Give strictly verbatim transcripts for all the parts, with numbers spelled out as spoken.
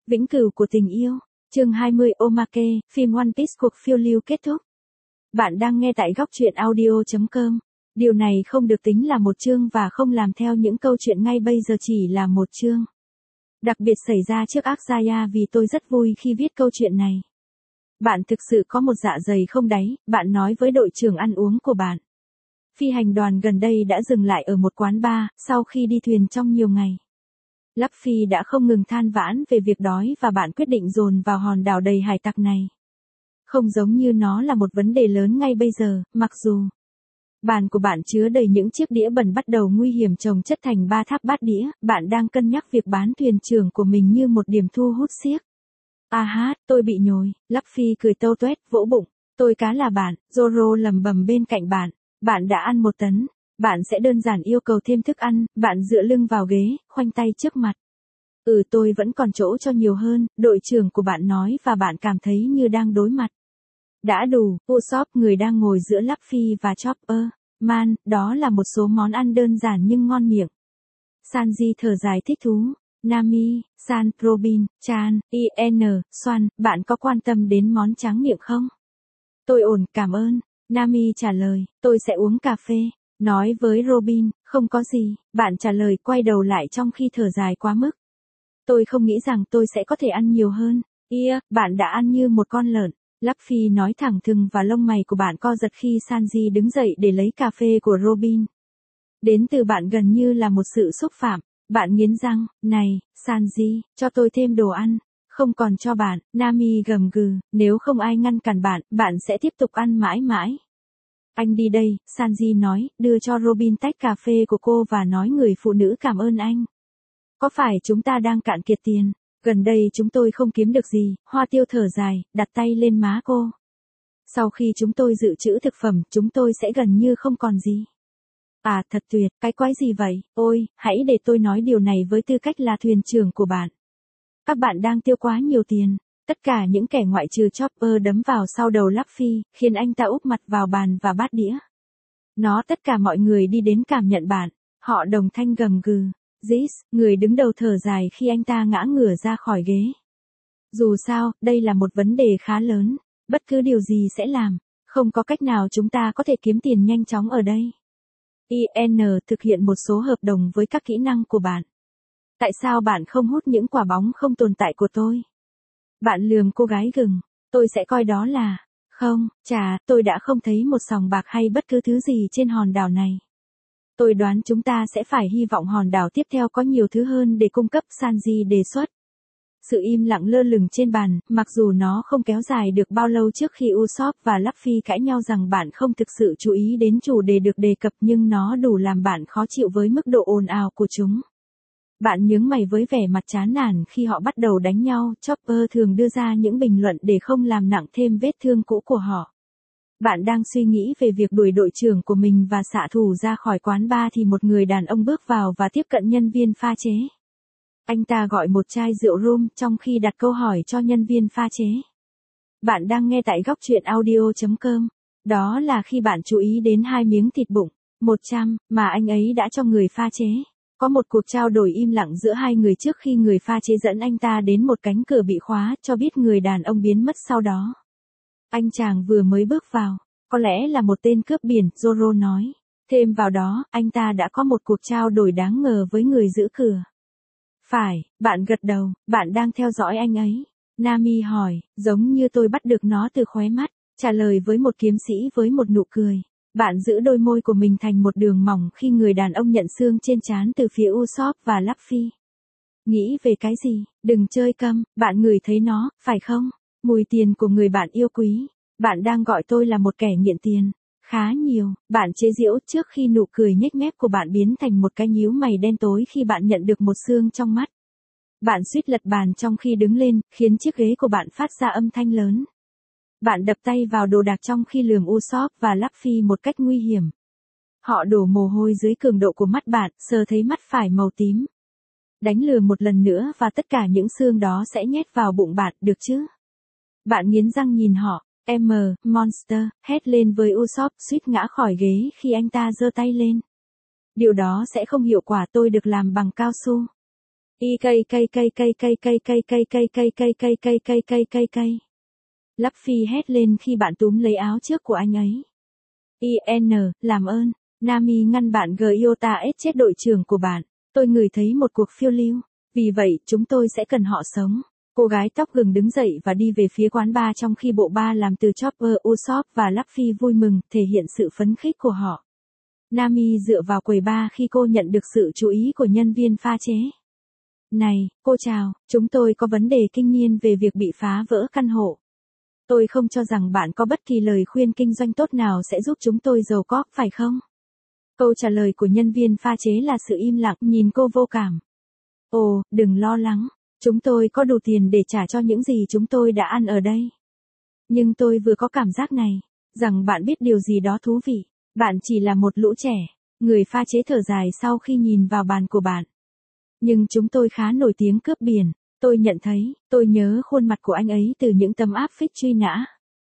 Vĩnh cửu của tình yêu. Chương hai mươi Omake, phim One Piece cuộc phiêu lưu kết thúc. Bạn đang nghe tại góc truyện audio chấm com. Điều này không được tính là một chương và không làm theo những câu chuyện ngay bây giờ chỉ là một chương. Đặc biệt xảy ra trước Akzaya vì tôi rất vui khi viết câu chuyện này. Bạn thực sự có một dạ dày không đáy, bạn nói với đội trưởng ăn uống của bạn. Phi hành đoàn gần đây đã dừng lại ở một quán bar, sau khi đi thuyền trong nhiều ngày. Luffy đã không ngừng than vãn về việc đói và bạn quyết định dồn vào hòn đảo đầy hải tặc này. Không giống như nó là một vấn đề lớn ngay bây giờ, mặc dù bàn của bạn chứa đầy những chiếc đĩa bẩn bắt đầu nguy hiểm chồng chất thành ba tháp bát đĩa, bạn đang cân nhắc việc bán thuyền trưởng của mình như một điểm thu hút xiếc. À hát, tôi bị nhồi, Luffy cười tâu tuét, vỗ bụng, tôi cá là bạn, Zoro lầm bầm bên cạnh bạn, bạn đã ăn một tấn. Bạn sẽ đơn giản yêu cầu thêm thức ăn, bạn dựa lưng vào ghế, khoanh tay trước mặt. Ừ tôi vẫn còn chỗ cho nhiều hơn, đội trưởng của bạn nói và bạn cảm thấy như đang đối mặt. Đã đủ, Usopp người đang ngồi giữa Luffy và Chopper. Man, đó là một số món ăn đơn giản nhưng ngon miệng. Sanji thở dài thích thú. Nami, San, Robin, Chan, In, Swan, bạn có quan tâm đến món tráng miệng không? Tôi ổn, cảm ơn. Nami trả lời, tôi sẽ uống cà phê. Nói với Robin, không có gì, bạn trả lời quay đầu lại trong khi thở dài quá mức. Tôi không nghĩ rằng tôi sẽ có thể ăn nhiều hơn. Yeah, bạn đã ăn như một con lợn. Luffy nói thẳng thừng và lông mày của bạn co giật khi Sanji đứng dậy để lấy cà phê của Robin. Đến từ bạn gần như là một sự xúc phạm. Bạn nghiến răng, này, Sanji, cho tôi thêm đồ ăn. Không còn cho bạn, Nami gầm gừ, nếu không ai ngăn cản bạn, bạn sẽ tiếp tục ăn mãi mãi. Anh đi đây, Sanji nói, đưa cho Robin tách cà phê của cô và nói người phụ nữ cảm ơn anh. Có phải chúng ta đang cạn kiệt tiền? Gần đây chúng tôi không kiếm được gì, Hoa Tiêu thở dài, đặt tay lên má cô. Sau khi chúng tôi dự trữ thực phẩm, chúng tôi sẽ gần như không còn gì. À, thật tuyệt, cái quái gì vậy? Ôi, hãy để tôi nói điều này với tư cách là thuyền trưởng của bạn. Các bạn đang tiêu quá nhiều tiền. Tất cả những kẻ ngoại trừ Chopper đấm vào sau đầu Luffy, khiến anh ta úp mặt vào bàn và bát đĩa. Nó tất cả mọi người đi đến cảm nhận bạn. Họ đồng thanh gầm gừ. Ziz, người đứng đầu thở dài khi anh ta ngã ngửa ra khỏi ghế. Dù sao, đây là một vấn đề khá lớn. Bất cứ điều gì sẽ làm. Không có cách nào chúng ta có thể kiếm tiền nhanh chóng ở đây. In thực hiện một số hợp đồng với các kỹ năng của bạn. Tại sao bạn không hút những quả bóng không tồn tại của tôi? Bạn lườm cô gái gừng. Tôi sẽ coi đó là... Không, chà, tôi đã không thấy một sòng bạc hay bất cứ thứ gì trên hòn đảo này. Tôi đoán chúng ta sẽ phải hy vọng hòn đảo tiếp theo có nhiều thứ hơn để cung cấp, Sanji đề xuất. Sự im lặng lơ lửng trên bàn, mặc dù nó không kéo dài được bao lâu trước khi Usopp và Luffy cãi nhau rằng bạn không thực sự chú ý đến chủ đề được đề cập nhưng nó đủ làm bạn khó chịu với mức độ ồn ào của chúng. Bạn nhướng mày với vẻ mặt chán nản khi họ bắt đầu đánh nhau, Chopper thường đưa ra những bình luận để không làm nặng thêm vết thương cũ của họ. Bạn đang suy nghĩ về việc đuổi đội trưởng của mình và xạ thủ ra khỏi quán bar thì một người đàn ông bước vào và tiếp cận nhân viên pha chế. Anh ta gọi một chai rượu rum trong khi đặt câu hỏi cho nhân viên pha chế. Bạn đang nghe tại góc truyện audio chấm com. Đó là khi bạn chú ý đến hai miếng thịt bụng, một trăm, mà anh ấy đã cho người pha chế. Có một cuộc trao đổi im lặng giữa hai người trước khi người pha chế dẫn anh ta đến một cánh cửa bị khóa, cho biết người đàn ông biến mất sau đó. Anh chàng vừa mới bước vào, có lẽ là một tên cướp biển, Zoro nói. Thêm vào đó, anh ta đã có một cuộc trao đổi đáng ngờ với người giữ cửa. Phải, bạn gật đầu, bạn đang theo dõi anh ấy. Nami hỏi, giống như tôi bắt được nó từ khóe mắt, trả lời với một kiếm sĩ với một nụ cười. Bạn giữ đôi môi của mình thành một đường mỏng khi người đàn ông nhận xương trên trán từ phía Usopp và Luffy. Nghĩ về cái gì, đừng chơi câm, bạn ngửi thấy nó, phải không? Mùi tiền của người bạn yêu quý. Bạn đang gọi tôi là một kẻ nghiện tiền. Khá nhiều, bạn chế giễu trước khi nụ cười nhếch mép của bạn biến thành một cái nhíu mày đen tối khi bạn nhận được một xương trong mắt. Bạn suýt lật bàn trong khi đứng lên, khiến chiếc ghế của bạn phát ra âm thanh lớn. Bạn đập tay vào đồ đạc trong khi lườm Usopp và Luffy một cách nguy hiểm. Họ đổ mồ hôi dưới cường độ của mắt bạn, sờ thấy mắt phải màu tím. Đánh lừa một lần nữa và tất cả những xương đó sẽ nhét vào bụng bạn, được chứ? Bạn nghiến răng nhìn họ. M, Monster, hét lên với Usopp, suýt ngã khỏi ghế khi anh ta giơ tay lên. Điều đó sẽ không hiệu quả, tôi được làm bằng cao su. Y cây cây cây cây cây cây cây cây cây cây cây cây cây cây cây cây cây. Luffy hét lên khi bạn túm lấy áo trước của anh ấy. i en, làm ơn. Nami ngăn bạn Gyota S chết đội trưởng của bạn. Tôi ngửi thấy một cuộc phiêu lưu. Vì vậy, chúng tôi sẽ cần họ sống. Cô gái tóc gừng đứng dậy và đi về phía quán bar trong khi bộ ba làm từ Chopper, Usopp và Luffy vui mừng, thể hiện sự phấn khích của họ. Nami dựa vào quầy bar khi cô nhận được sự chú ý của nhân viên pha chế. Này, cô chào, chúng tôi có vấn đề kinh niên về việc bị phá vỡ căn hộ. Tôi không cho rằng bạn có bất kỳ lời khuyên kinh doanh tốt nào sẽ giúp chúng tôi giàu có, phải không? Câu trả lời của nhân viên pha chế là sự im lặng, nhìn cô vô cảm. Ồ, đừng lo lắng. Chúng tôi có đủ tiền để trả cho những gì chúng tôi đã ăn ở đây. Nhưng tôi vừa có cảm giác này, rằng bạn biết điều gì đó thú vị. Bạn chỉ là một lũ trẻ. Người pha chế thở dài sau khi nhìn vào bàn của bạn. Nhưng chúng tôi khá nổi tiếng cướp biển. Tôi nhận thấy, tôi nhớ khuôn mặt của anh ấy từ những tấm áp phích truy nã.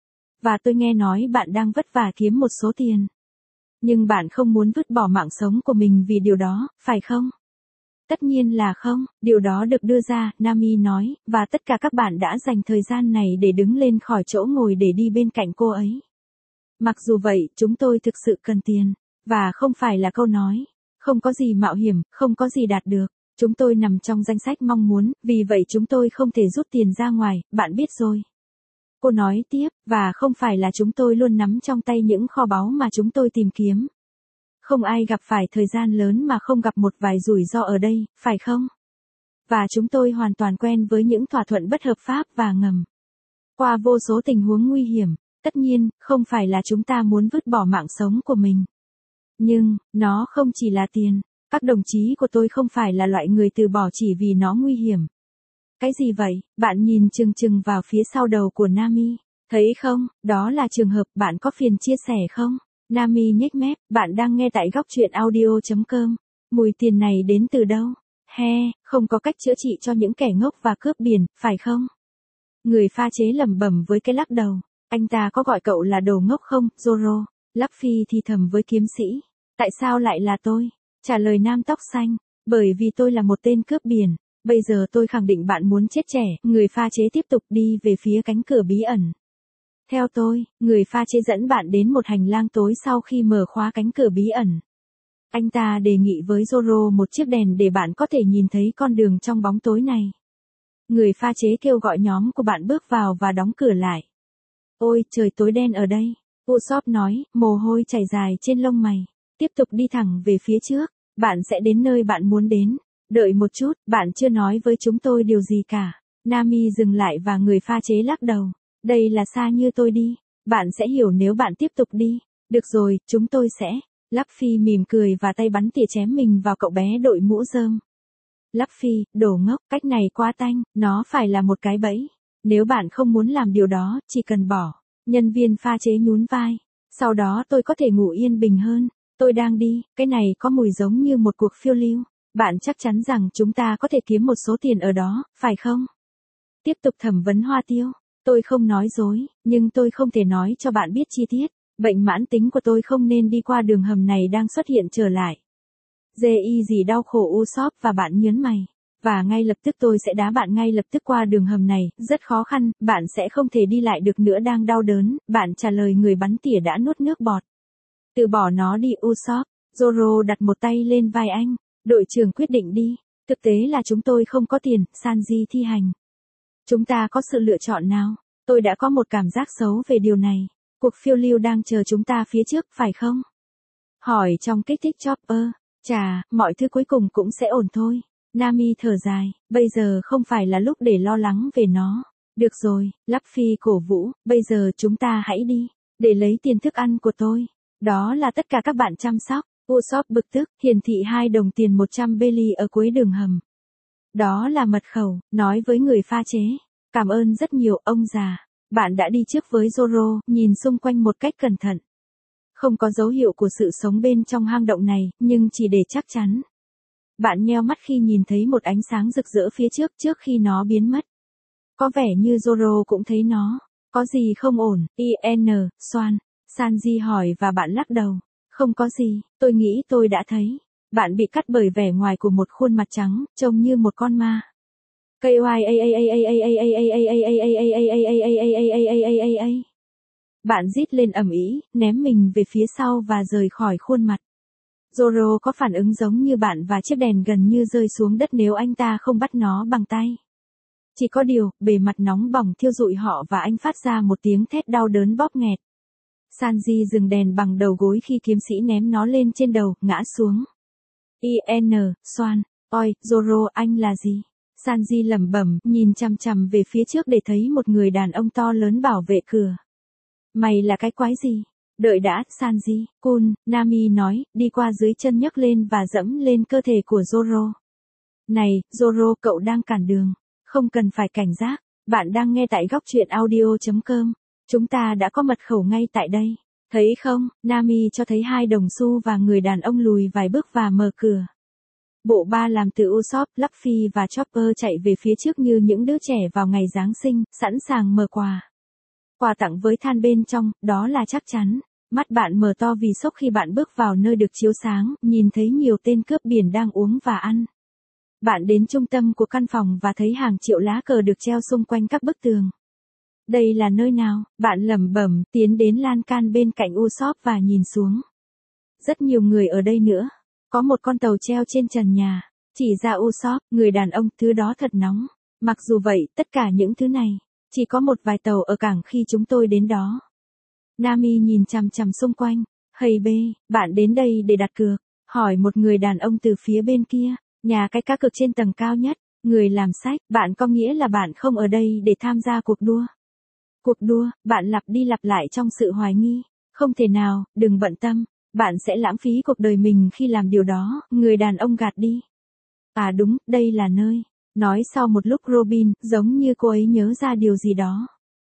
Và tôi nghe nói bạn đang vất vả kiếm một số tiền. Nhưng bạn không muốn vứt bỏ mạng sống của mình vì điều đó, phải không? Tất nhiên là không, điều đó được đưa ra, Nami nói, và tất cả các bạn đã dành thời gian này để đứng lên khỏi chỗ ngồi để đi bên cạnh cô ấy. Mặc dù vậy, chúng tôi thực sự cần tiền. Và không phải là câu nói. Không có gì mạo hiểm, không có gì đạt được. Chúng tôi nằm trong danh sách mong muốn, vì vậy chúng tôi không thể rút tiền ra ngoài, bạn biết rồi. Cô nói tiếp, và không phải là chúng tôi luôn nắm trong tay những kho báu mà chúng tôi tìm kiếm. Không ai gặp phải thời gian lớn mà không gặp một vài rủi ro ở đây, phải không? Và chúng tôi hoàn toàn quen với những thỏa thuận bất hợp pháp và ngầm. Qua vô số tình huống nguy hiểm, tất nhiên, không phải là chúng ta muốn vứt bỏ mạng sống của mình. Nhưng, nó không chỉ là tiền. Các đồng chí của tôi không phải là loại người từ bỏ chỉ vì nó nguy hiểm. Cái gì vậy? Bạn nhìn chừng chừng vào phía sau đầu của Nami. Thấy không, đó là trường hợp bạn có phiền chia sẻ không? Nami nhếch mép, bạn đang nghe tại góc truyện audio chấm com. Mùi tiền này đến từ đâu? He, không có cách chữa trị cho những kẻ ngốc và cướp biển, phải không? Người pha chế lẩm bẩm với cái lắc đầu. Anh ta có gọi cậu là đồ ngốc không, Zoro? Luffy thì thầm với kiếm sĩ. Tại sao lại là tôi? Trả lời nam tóc xanh. Bởi vì tôi là một tên cướp biển. Bây giờ tôi khẳng định bạn muốn chết trẻ. Người pha chế tiếp tục đi về phía cánh cửa bí ẩn. Theo tôi, người pha chế dẫn bạn đến một hành lang tối sau khi mở khóa cánh cửa bí ẩn. Anh ta đề nghị với Zoro một chiếc đèn để bạn có thể nhìn thấy con đường trong bóng tối này. Người pha chế kêu gọi nhóm của bạn bước vào và đóng cửa lại. Ôi, trời tối đen ở đây. Usopp nói, mồ hôi chảy dài trên lông mày. Tiếp tục đi thẳng về phía trước. Bạn sẽ đến nơi bạn muốn đến. Đợi một chút, bạn chưa nói với chúng tôi điều gì cả. Nami dừng lại và người pha chế lắc đầu. Đây là xa như tôi đi. Bạn sẽ hiểu nếu bạn tiếp tục đi. Được rồi, chúng tôi sẽ. Luffy mỉm cười và tay bắn tỉa chém mình vào cậu bé đội mũ rơm. Luffy, đồ ngốc, cách này quá tanh, nó phải là một cái bẫy. Nếu bạn không muốn làm điều đó, chỉ cần bỏ. Nhân viên pha chế nhún vai. Sau đó tôi có thể ngủ yên bình hơn. Tôi đang đi, cái này có mùi giống như một cuộc phiêu lưu. Bạn chắc chắn rằng chúng ta có thể kiếm một số tiền ở đó, phải không? Tiếp tục thẩm vấn Hoa Tiêu. Tôi không nói dối, nhưng tôi không thể nói cho bạn biết chi tiết. Bệnh mãn tính của tôi không nên đi qua đường hầm này đang xuất hiện trở lại. Dê y gì đau khổ Usopp và bạn nhớn mày. Và ngay lập tức tôi sẽ đá bạn ngay lập tức qua đường hầm này, rất khó khăn, bạn sẽ không thể đi lại được nữa đang đau đớn, bạn trả lời người bắn tỉa đã nuốt nước bọt. Từ bỏ nó đi Usopp. Zoro đặt một tay lên vai anh. Đội trưởng quyết định đi. Thực tế là chúng tôi không có tiền, Sanji thi hành. Chúng ta có sự lựa chọn nào? Tôi đã có một cảm giác xấu về điều này. Cuộc phiêu lưu đang chờ chúng ta phía trước, phải không? Hỏi trong kích thích Chopper. Chà, mọi thứ cuối cùng cũng sẽ ổn thôi. Nami thở dài, bây giờ không phải là lúc để lo lắng về nó. Được rồi, Luffy cổ vũ, bây giờ chúng ta hãy đi. Để lấy tiền thức ăn của tôi. Đó là tất cả các bạn chăm sóc. Usopp bực tức, hiển thị hai đồng tiền một trăm belly ở cuối đường hầm. Đó là mật khẩu, nói với người pha chế. Cảm ơn rất nhiều, ông già. Bạn đã đi trước với Zoro, nhìn xung quanh một cách cẩn thận. Không có dấu hiệu của sự sống bên trong hang động này, nhưng chỉ để chắc chắn. Bạn nheo mắt khi nhìn thấy một ánh sáng rực rỡ phía trước trước khi nó biến mất. Có vẻ như Zoro cũng thấy nó. Có gì không ổn, i en, Swan. Sanji hỏi và bạn lắc đầu. Không có gì, tôi nghĩ tôi đã thấy. Bạn bị cắt bởi vẻ ngoài của một khuôn mặt trắng, trông như một con ma. Bạn rít lên ầm ĩ, ném mình về phía sau và rời khỏi khuôn mặt. Zoro có phản ứng giống như bạn và chiếc đèn gần như rơi xuống đất nếu anh ta không bắt nó bằng tay. Chỉ có điều, bề mặt nóng bỏng thiêu rụi họ và anh phát ra một tiếng thét đau đớn bóp nghẹt. Sanji dừng đèn bằng đầu gối khi kiếm sĩ ném nó lên trên đầu, ngã xuống. i en, xoan, oi, Zoro, anh là gì? Sanji lẩm bẩm, nhìn chằm chằm về phía trước để thấy một người đàn ông to lớn bảo vệ cửa. Mày là cái quái gì? Đợi đã, Sanji, Kun, Nami nói, đi qua dưới chân nhấc lên và dẫm lên cơ thể của Zoro. Này, Zoro, cậu đang cản đường. Không cần phải cảnh giác, bạn đang nghe tại góc truyện audio chấm com. Chúng ta đã có mật khẩu ngay tại đây. Thấy không, Nami cho thấy hai đồng xu và người đàn ông lùi vài bước và mở cửa. Bộ ba làm từ Usopp, Luffy và Chopper chạy về phía trước như những đứa trẻ vào ngày Giáng sinh, sẵn sàng mở quà. Quà tặng với than bên trong, đó là chắc chắn. Mắt bạn mở to vì sốc khi bạn bước vào nơi được chiếu sáng, nhìn thấy nhiều tên cướp biển đang uống và ăn. Bạn đến trung tâm của căn phòng và thấy hàng triệu lá cờ được treo xung quanh các bức tường. Đây là nơi nào? Bạn lẩm bẩm, tiến đến lan can bên cạnh Usopp và nhìn xuống. Rất nhiều người ở đây nữa. Có một con tàu treo trên trần nhà. Chỉ ra Usopp, người đàn ông, thứ đó thật nóng. Mặc dù vậy, tất cả những thứ này, chỉ có một vài tàu ở cảng khi chúng tôi đến đó. Nami nhìn chằm chằm xung quanh. Hey bê, bạn đến đây để đặt cược. Hỏi một người đàn ông từ phía bên kia. Nhà cái cá cược trên tầng cao nhất. Người làm sách, bạn có nghĩa là bạn không ở đây để tham gia cuộc đua. Cuộc đua, bạn lặp đi lặp lại trong sự hoài nghi. Không thể nào, đừng bận tâm. Bạn sẽ lãng phí cuộc đời mình khi làm điều đó, người đàn ông gạt đi. À đúng, đây là nơi. Nói sau một lúc Robin, giống như cô ấy nhớ ra điều gì đó.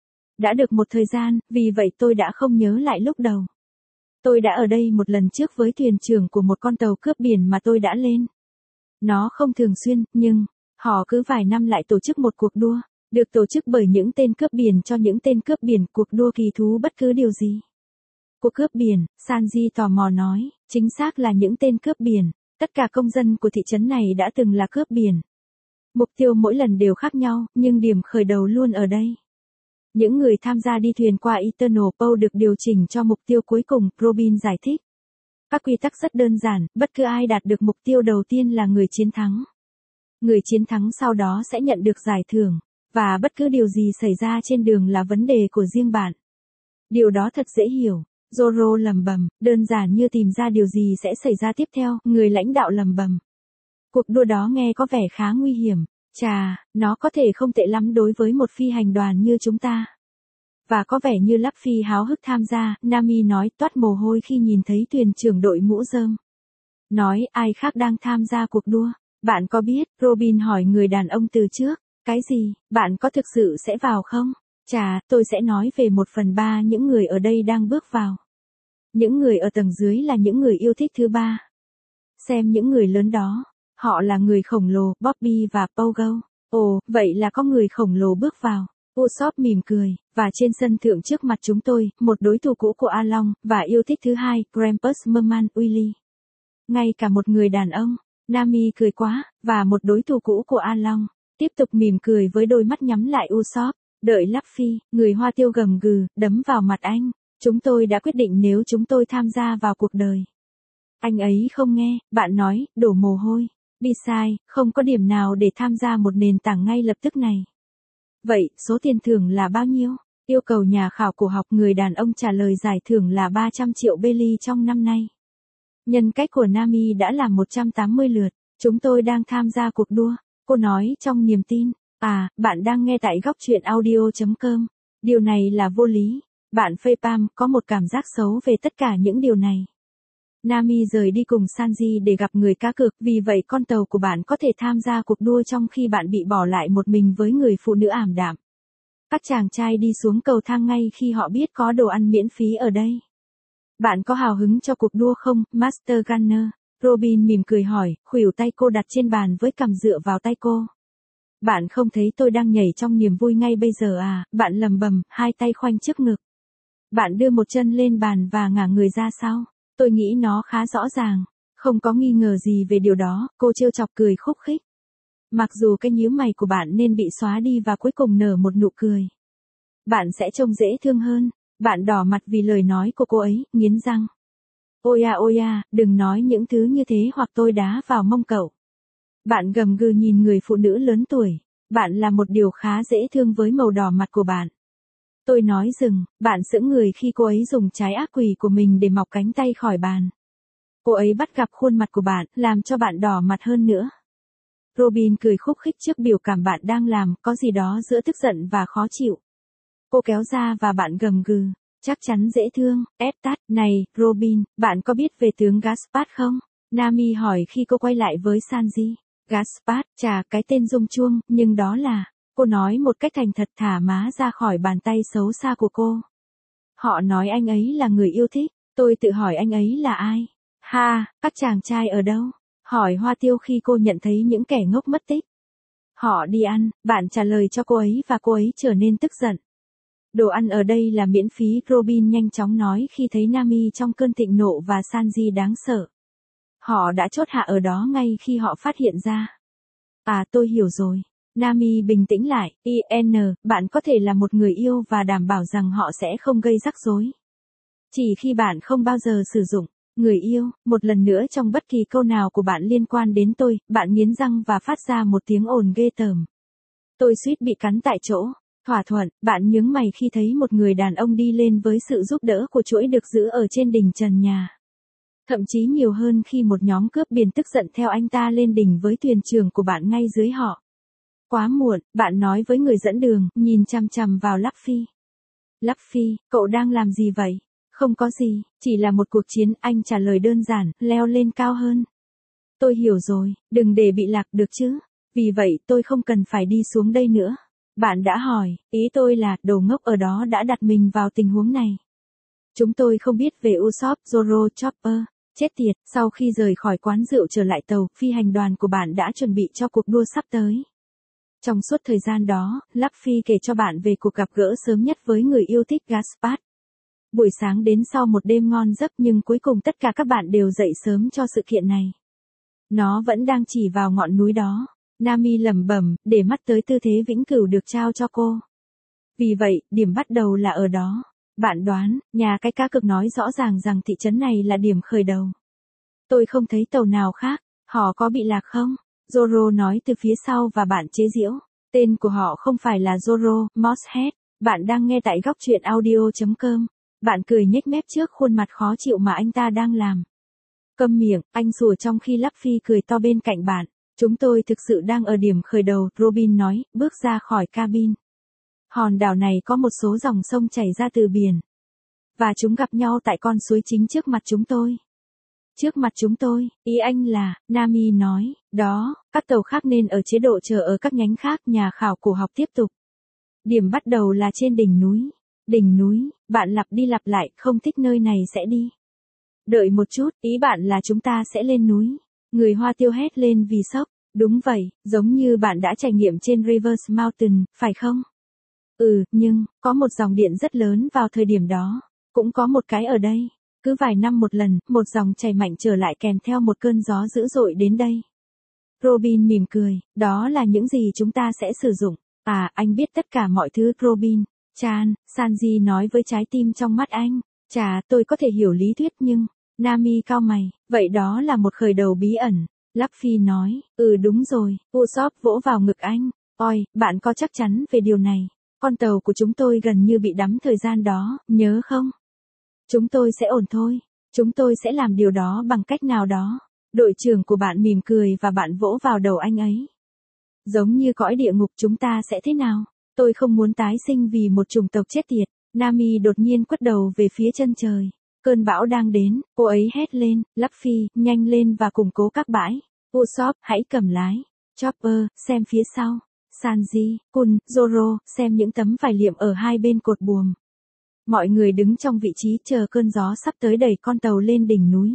Đã được một thời gian, vì vậy tôi đã không nhớ lại lúc đầu. Tôi đã ở đây một lần trước với thuyền trưởng của một con tàu cướp biển mà tôi đã lên. Nó không thường xuyên, nhưng, họ cứ vài năm lại tổ chức một cuộc đua. Được tổ chức bởi những tên cướp biển cho những tên cướp biển, cuộc đua kỳ thú bất cứ điều gì. Cuộc cướp biển, Sanji tò mò nói, chính xác là những tên cướp biển. Tất cả công dân của thị trấn này đã từng là cướp biển. Mục tiêu mỗi lần đều khác nhau, nhưng điểm khởi đầu luôn ở đây. Những người tham gia đi thuyền qua Eternal Pool được điều chỉnh cho mục tiêu cuối cùng, Robin giải thích. Các quy tắc rất đơn giản, bất cứ ai đạt được mục tiêu đầu tiên là người chiến thắng. Người chiến thắng sau đó sẽ nhận được giải thưởng, và bất cứ điều gì xảy ra trên đường là vấn đề của riêng bạn. Điều đó thật dễ hiểu. Zoro lẩm bẩm, đơn giản như tìm ra điều gì sẽ xảy ra tiếp theo, người lãnh đạo lẩm bẩm. Cuộc đua đó nghe có vẻ khá nguy hiểm. Chà, nó có thể không tệ lắm đối với một phi hành đoàn như chúng ta. Và có vẻ như Luffy háo hức tham gia, Nami nói, toát mồ hôi khi nhìn thấy thuyền trưởng đội mũ rơm. Nói, ai khác đang tham gia cuộc đua? Bạn có biết? Robin hỏi người đàn ông từ trước. Cái gì? Bạn có thực sự sẽ vào không? Chà, tôi sẽ nói về một phần ba những người ở đây đang bước vào. Những người ở tầng dưới là những người yêu thích thứ ba. Xem những người lớn đó. Họ là người khổng lồ, Bobby và Pogo. Ồ, vậy là có người khổng lồ bước vào. Usopp mỉm cười, và trên sân thượng trước mặt chúng tôi, một đối thủ cũ của A Long, và yêu thích thứ hai, Grampus Merman Willy. Ngay cả một người đàn ông, Nami cười quá, và một đối thủ cũ của A Long, tiếp tục mỉm cười với đôi mắt nhắm lại Usopp. Đợi Luffy, người hoa tiêu gầm gừ, đấm vào mặt anh. Chúng tôi đã quyết định nếu chúng tôi tham gia vào cuộc đời. Anh ấy không nghe, bạn nói, đổ mồ hôi. Besides, không có điểm nào để tham gia một nền tảng ngay lập tức này. Vậy, số tiền thưởng là bao nhiêu? Yêu cầu nhà khảo cổ học, người đàn ông trả lời giải thưởng là ba trăm triệu belly trong năm nay. Nhân cách của Nami đã làm một trăm tám mươi lượt. Chúng tôi đang tham gia cuộc đua. Cô nói trong niềm tin. À, bạn đang nghe tại góc truyện audio chấm com. Điều này là vô lý. Bạn phê Pam có một cảm giác xấu về tất cả những điều này. Nami rời đi cùng Sanji để gặp người cá cược, vì vậy con tàu của bạn có thể tham gia cuộc đua trong khi bạn bị bỏ lại một mình với người phụ nữ ảm đạm. Các chàng trai đi xuống cầu thang ngay khi họ biết có đồ ăn miễn phí ở đây. Bạn có hào hứng cho cuộc đua không, Master Gunner? Robin mỉm cười hỏi, khuỷu tay cô đặt trên bàn với cằm dựa vào tay cô. Bạn không thấy tôi đang nhảy trong niềm vui ngay bây giờ à? Bạn lầm bầm, hai tay khoanh trước ngực. Bạn đưa một chân lên bàn và ngả người ra sau. Tôi nghĩ nó khá rõ ràng. Không có nghi ngờ gì về điều đó, cô trêu chọc cười khúc khích. Mặc dù cái nhíu mày của bạn nên bị xóa đi và cuối cùng nở một nụ cười. Bạn sẽ trông dễ thương hơn. Bạn đỏ mặt vì lời nói của cô ấy, nghiến răng. Ôi à ôi à, đừng nói những thứ như thế hoặc tôi đá vào mông cậu. Bạn gầm gừ nhìn người phụ nữ lớn tuổi. Bạn là một điều khá dễ thương với màu đỏ mặt của bạn. Tôi nói dừng, bạn sững người khi cô ấy dùng trái ác quỷ của mình để mọc cánh tay khỏi bàn. Cô ấy bắt gặp khuôn mặt của bạn, làm cho bạn đỏ mặt hơn nữa. Robin cười khúc khích trước biểu cảm bạn đang làm, có gì đó giữa tức giận và khó chịu. Cô kéo ra và bạn gầm gừ. Chắc chắn dễ thương, ép tắt. Này, Robin, bạn có biết về tướng Gaspard không? Nami hỏi khi cô quay lại với Sanji. Gaspard, chà, cái tên rung chuông, nhưng đó là... Cô nói một cách thành thật thả má ra khỏi bàn tay xấu xa của cô. Họ nói anh ấy là người yêu thích. Tôi tự hỏi anh ấy là ai? Ha, các chàng trai ở đâu? Hỏi Hoa Tiêu khi cô nhận thấy những kẻ ngốc mất tích. Họ đi ăn, bạn trả lời cho cô ấy và cô ấy trở nên tức giận. Đồ ăn ở đây là miễn phí, Robin nhanh chóng nói khi thấy Nami trong cơn thịnh nộ và Sanji đáng sợ. Họ đã chốt hạ ở đó ngay khi họ phát hiện ra. À, tôi hiểu rồi. Nami bình tĩnh lại. i en, bạn có thể là một người yêu và đảm bảo rằng họ sẽ không gây rắc rối. Chỉ khi bạn không bao giờ sử dụng người yêu, một lần nữa trong bất kỳ câu nào của bạn liên quan đến tôi, bạn nghiến răng và phát ra một tiếng ồn ghê tởm. Tôi suýt bị cắn tại chỗ. Thỏa thuận, bạn nhướng mày khi thấy một người đàn ông đi lên với sự giúp đỡ của chuỗi được giữ ở trên đỉnh trần nhà. Thậm chí nhiều hơn khi một nhóm cướp biển tức giận theo anh ta lên đỉnh với thuyền trưởng của bạn ngay dưới họ. Quá muộn, bạn nói với người dẫn đường, nhìn chằm chằm vào Luffy. Luffy, cậu đang làm gì vậy? Không có gì, chỉ là một cuộc chiến, anh trả lời đơn giản, leo lên cao hơn. Tôi hiểu rồi, đừng để bị lạc được chứ. Vì vậy tôi không cần phải đi xuống đây nữa. Bạn đã hỏi, ý tôi là, đồ ngốc ở đó đã đặt mình vào tình huống này. Chúng tôi không biết về Usopp, Zoro, Chopper. Chết tiệt, sau khi rời khỏi quán rượu trở lại tàu, phi hành đoàn của bạn đã chuẩn bị cho cuộc đua sắp tới. Trong suốt thời gian đó, Luffy kể cho bạn về cuộc gặp gỡ sớm nhất với người yêu thích Gaspard. Buổi sáng đến sau một đêm ngon giấc nhưng cuối cùng tất cả các bạn đều dậy sớm cho sự kiện này. Nó vẫn đang chỉ vào ngọn núi đó. Nami lẩm bẩm, để mắt tới tư thế vĩnh cửu được trao cho cô. Vì vậy, điểm bắt đầu là ở đó. Bạn đoán, nhà cái cá cực nói rõ ràng rằng thị trấn này là điểm khởi đầu. Tôi không thấy tàu nào khác, họ có bị lạc không? Zoro nói từ phía sau và bạn chế giễu. Tên của họ không phải là Zoro, Mosshead. Bạn đang nghe tại góc truyện audio chấm com. Bạn cười nhếch mép trước khuôn mặt khó chịu mà anh ta đang làm. Câm miệng, anh sủa trong khi Luffy cười to bên cạnh bạn. Chúng tôi thực sự đang ở điểm khởi đầu, Robin nói, bước ra khỏi cabin. Hòn đảo này có một số dòng sông chảy ra từ biển. Và chúng gặp nhau tại con suối chính trước mặt chúng tôi. Trước mặt chúng tôi, ý anh là, Nami nói, đó, các tàu khác nên ở chế độ chờ ở các nhánh khác, nhà khảo cổ học tiếp tục. Điểm bắt đầu là trên đỉnh núi. Đỉnh núi, bạn lặp đi lặp lại, không thích nơi này sẽ đi. Đợi một chút, ý bạn là chúng ta sẽ lên núi. Người Hoa Tiêu hét lên vì sốc. Đúng vậy, giống như bạn đã trải nghiệm trên Rivers Mountain, phải không? Ừ, nhưng, có một dòng điện rất lớn vào thời điểm đó. Cũng có một cái ở đây. Cứ vài năm một lần, một dòng chảy mạnh trở lại kèm theo một cơn gió dữ dội đến đây. Robin mỉm cười, đó là những gì chúng ta sẽ sử dụng. À, anh biết tất cả mọi thứ, Robin. Chan, Sanji nói với trái tim trong mắt anh. Chà, tôi có thể hiểu lý thuyết nhưng... Nami cau mày, vậy đó là một khởi đầu bí ẩn. Luffy nói, ừ đúng rồi, Usopp vỗ vào ngực anh. Ôi, bạn có chắc chắn về điều này? Con tàu của chúng tôi gần như bị đắm thời gian đó, nhớ không? Chúng tôi sẽ ổn thôi. Chúng tôi sẽ làm điều đó bằng cách nào đó. Đội trưởng của bạn mỉm cười và bạn vỗ vào đầu anh ấy. Giống như cõi địa ngục chúng ta sẽ thế nào? Tôi không muốn tái sinh vì một chủng tộc chết tiệt. Nami đột nhiên quất đầu về phía chân trời. Cơn bão đang đến, cô ấy hét lên, Luffy, nhanh lên và củng cố các bãi. Usopp, hãy cầm lái. Chopper, xem phía sau. Sanji, Kun, Zoro, xem những tấm vải liệm ở hai bên cột buồm. Mọi người đứng trong vị trí chờ cơn gió sắp tới đẩy con tàu lên đỉnh núi.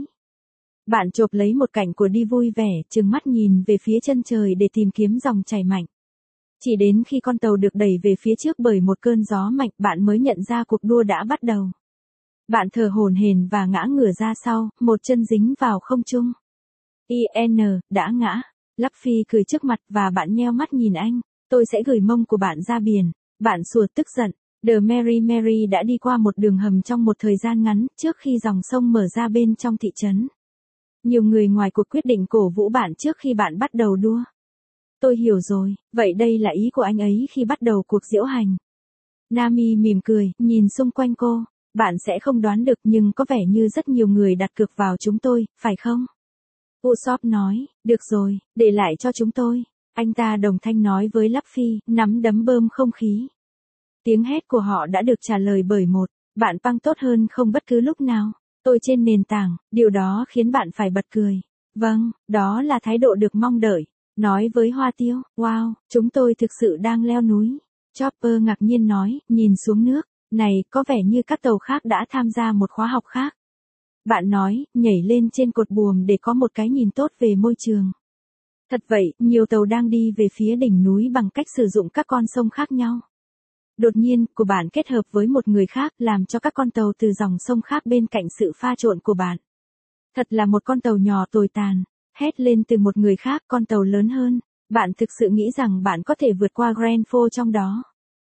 Bạn chộp lấy một cảnh của đi vui vẻ, trừng mắt nhìn về phía chân trời để tìm kiếm dòng chảy mạnh. Chỉ đến khi con tàu được đẩy về phía trước bởi một cơn gió mạnh, bạn mới nhận ra cuộc đua đã bắt đầu. Bạn thở hổn hển và ngã ngửa ra sau, một chân dính vào không trung. i en, đã ngã. Luffy cười trước mặt và bạn nheo mắt nhìn anh. Tôi sẽ gửi mông của bạn ra biển. Bạn sủa tức giận. The Mary Mary đã đi qua một đường hầm trong một thời gian ngắn trước khi dòng sông mở ra bên trong thị trấn. Nhiều người ngoài cuộc quyết định cổ vũ bạn trước khi bạn bắt đầu đua. Tôi hiểu rồi, vậy đây là ý của anh ấy khi bắt đầu cuộc diễu hành. Nami mỉm cười, nhìn xung quanh cô. Bạn sẽ không đoán được nhưng có vẻ như rất nhiều người đặt cược vào chúng tôi, phải không? Usopp nói, được rồi, để lại cho chúng tôi. Anh ta đồng thanh nói với Luffy, nắm đấm bơm không khí. Tiếng hét của họ đã được trả lời bởi một, bạn Pang tốt hơn không bất cứ lúc nào. Tôi trên nền tảng, điều đó khiến bạn phải bật cười. Vâng, đó là thái độ được mong đợi. Nói với Hoa Tiêu, wow, chúng tôi thực sự đang leo núi. Chopper ngạc nhiên nói, nhìn xuống nước. Này, có vẻ như các tàu khác đã tham gia một khóa học khác. Bạn nói, nhảy lên trên cột buồm để có một cái nhìn tốt về môi trường. Thật vậy, nhiều tàu đang đi về phía đỉnh núi bằng cách sử dụng các con sông khác nhau. Đột nhiên, của bạn kết hợp với một người khác làm cho các con tàu từ dòng sông khác bên cạnh sự pha trộn của bạn. Thật là một con tàu nhỏ tồi tàn. Hét lên từ một người khác, con tàu lớn hơn. Bạn thực sự nghĩ rằng bạn có thể vượt qua Grenfell trong đó.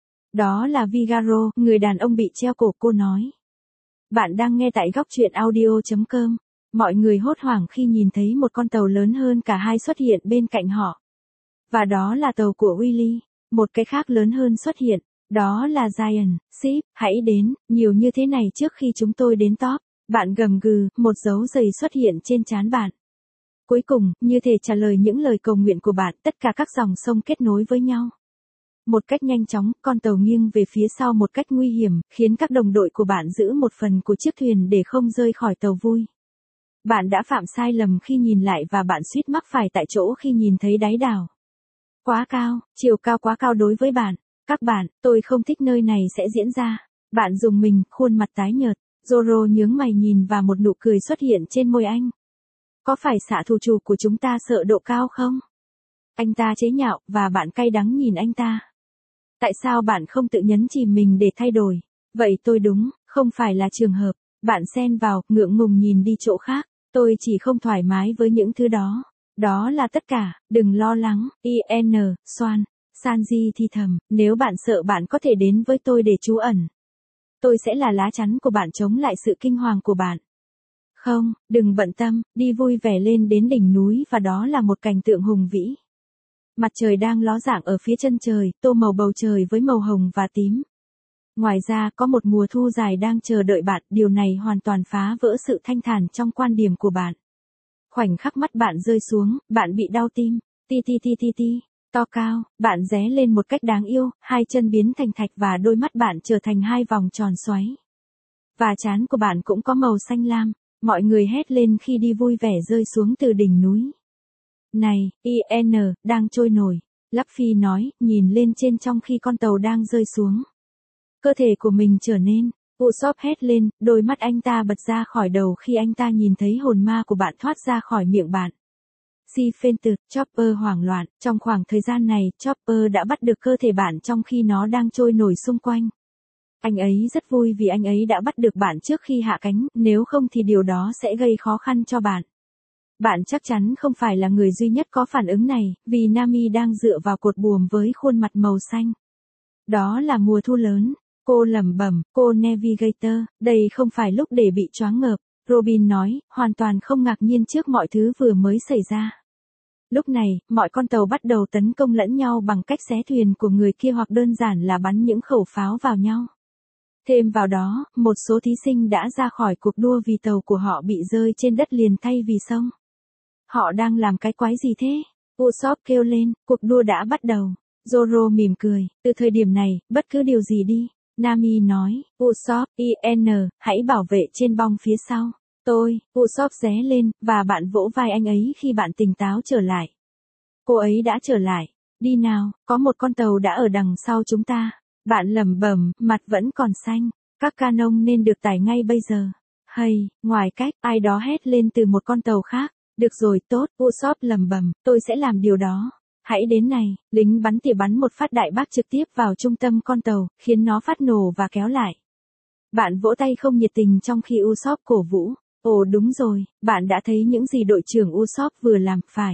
Đó là Vigaro, người đàn ông bị treo cổ, cô nói. Bạn đang nghe tại góc truyện audio chấm com. Mọi người hốt hoảng khi nhìn thấy một con tàu lớn hơn cả hai xuất hiện bên cạnh họ. Và đó là tàu của Willy. Một cái khác lớn hơn xuất hiện. Đó là Giant, Ship, hãy đến, nhiều như thế này trước khi chúng tôi đến top. Bạn gầm gừ, một dấu giày xuất hiện trên trán bạn. Cuối cùng, như thể trả lời những lời cầu nguyện của bạn, tất cả các dòng sông kết nối với nhau. Một cách nhanh chóng, con tàu nghiêng về phía sau một cách nguy hiểm, khiến các đồng đội của bạn giữ một phần của chiếc thuyền để không rơi khỏi tàu vui. Bạn đã phạm sai lầm khi nhìn lại và bạn suýt mắc phải tại chỗ khi nhìn thấy đáy đảo. Quá cao, chiều cao quá cao đối với bạn. Các bạn, tôi không thích nơi này sẽ diễn ra. Bạn rùng mình, khuôn mặt tái nhợt. Zoro nhướng mày nhìn và một nụ cười xuất hiện trên môi anh. Có phải xạ thủ chủ của chúng ta sợ độ cao không? Anh ta chế nhạo, và bạn cay đắng nhìn anh ta. Tại sao bạn không tự nhấn chìm mình để thay đổi? Vậy tôi đúng, không phải là trường hợp. Bạn xen vào, ngượng ngùng nhìn đi chỗ khác. Tôi chỉ không thoải mái với những thứ đó. Đó là tất cả, đừng lo lắng. i en, Swan. Sanji thì thầm, nếu bạn sợ bạn có thể đến với tôi để trú ẩn. Tôi sẽ là lá chắn của bạn chống lại sự kinh hoàng của bạn. Không, đừng bận tâm, đi vui vẻ lên đến đỉnh núi và đó là một cảnh tượng hùng vĩ. Mặt trời đang ló dạng ở phía chân trời, tô màu bầu trời với màu hồng và tím. Ngoài ra, có một mùa thu dài đang chờ đợi bạn, điều này hoàn toàn phá vỡ sự thanh thản trong quan điểm của bạn. Khoảnh khắc mắt bạn rơi xuống, bạn bị đau tim, ti ti ti ti ti, to cao, bạn ré lên một cách đáng yêu, hai chân biến thành thạch và đôi mắt bạn trở thành hai vòng tròn xoáy. Và trán của bạn cũng có màu xanh lam, mọi người hét lên khi đi vui vẻ rơi xuống từ đỉnh núi. Này, i en, đang trôi nổi, Luffy nói, nhìn lên trên trong khi con tàu đang rơi xuống. Cơ thể của mình trở nên, Usopp hét lên, đôi mắt anh ta bật ra khỏi đầu khi anh ta nhìn thấy hồn ma của bạn thoát ra khỏi miệng bạn. Si Fainted, Chopper hoảng loạn, trong khoảng thời gian này, Chopper đã bắt được cơ thể bạn trong khi nó đang trôi nổi xung quanh. Anh ấy rất vui vì anh ấy đã bắt được bạn trước khi hạ cánh, nếu không thì điều đó sẽ gây khó khăn cho bạn. Bạn chắc chắn không phải là người duy nhất có phản ứng này, vì Nami đang dựa vào cột buồm với khuôn mặt màu xanh. Đó là mùa thu lớn. Cô lẩm bẩm, cô Navigator, đây không phải lúc để bị choáng ngợp. Robin nói, hoàn toàn không ngạc nhiên trước mọi thứ vừa mới xảy ra. Lúc này, mọi con tàu bắt đầu tấn công lẫn nhau bằng cách xé thuyền của người kia hoặc đơn giản là bắn những khẩu pháo vào nhau. Thêm vào đó, một số thí sinh đã ra khỏi cuộc đua vì tàu của họ bị rơi trên đất liền thay vì sông. Họ đang làm cái quái gì thế? Usopp kêu lên, cuộc đua đã bắt đầu. Zoro mỉm cười, từ thời điểm này, bất cứ điều gì đi. Nami nói, Usopp, i en, hãy bảo vệ trên bong phía sau. Tôi, Usopp ré lên, và bạn vỗ vai anh ấy khi bạn tỉnh táo trở lại. Cô ấy đã trở lại. Đi nào, có một con tàu đã ở đằng sau chúng ta. Bạn lẩm bẩm, mặt vẫn còn xanh. Các canon nên được tải ngay bây giờ. Hay, ngoài cách, ai đó hét lên từ một con tàu khác. Được rồi, tốt, Usopp lẩm bẩm, tôi sẽ làm điều đó. Hãy đến này, lính bắn tỉa bắn một phát đại bác trực tiếp vào trung tâm con tàu, khiến nó phát nổ và kéo lại. Bạn vỗ tay không nhiệt tình trong khi Usopp cổ vũ. Ồ đúng rồi, bạn đã thấy những gì đội trưởng Usopp vừa làm, phải?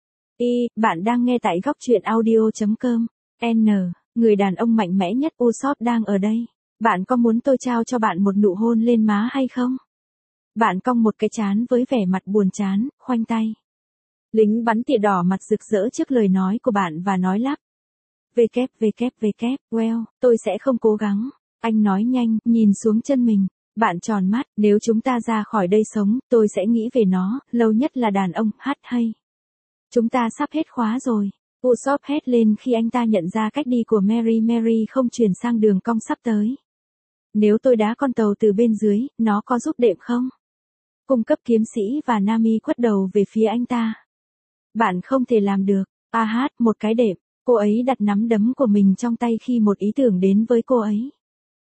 Y, bạn đang nghe tại góc truyện audio chấm com. N, người đàn ông mạnh mẽ nhất Usopp đang ở đây. Bạn có muốn tôi trao cho bạn một nụ hôn lên má hay không? Bạn cong một cái trán với vẻ mặt buồn chán, khoanh tay. Lính bắn tỉa đỏ mặt rực rỡ trước lời nói của bạn và nói lắp. vê kép vê kép vê kép, well, tôi sẽ không cố gắng. Anh nói nhanh, nhìn xuống chân mình. Bạn tròn mắt, nếu chúng ta ra khỏi đây sống, tôi sẽ nghĩ về nó, lâu nhất là đàn ông, hát hay. Chúng ta sắp hết khóa rồi. Usopp hét lên khi anh ta nhận ra cách đi của Mary Mary không chuyển sang đường cong sắp tới. Nếu tôi đá con tàu từ bên dưới, nó có giúp đệm không? Cung cấp kiếm sĩ và Nami quất đầu về phía anh ta. Bạn không thể làm được. A hát, một cái đệm. Cô ấy đặt nắm đấm của mình trong tay khi một ý tưởng đến với cô ấy.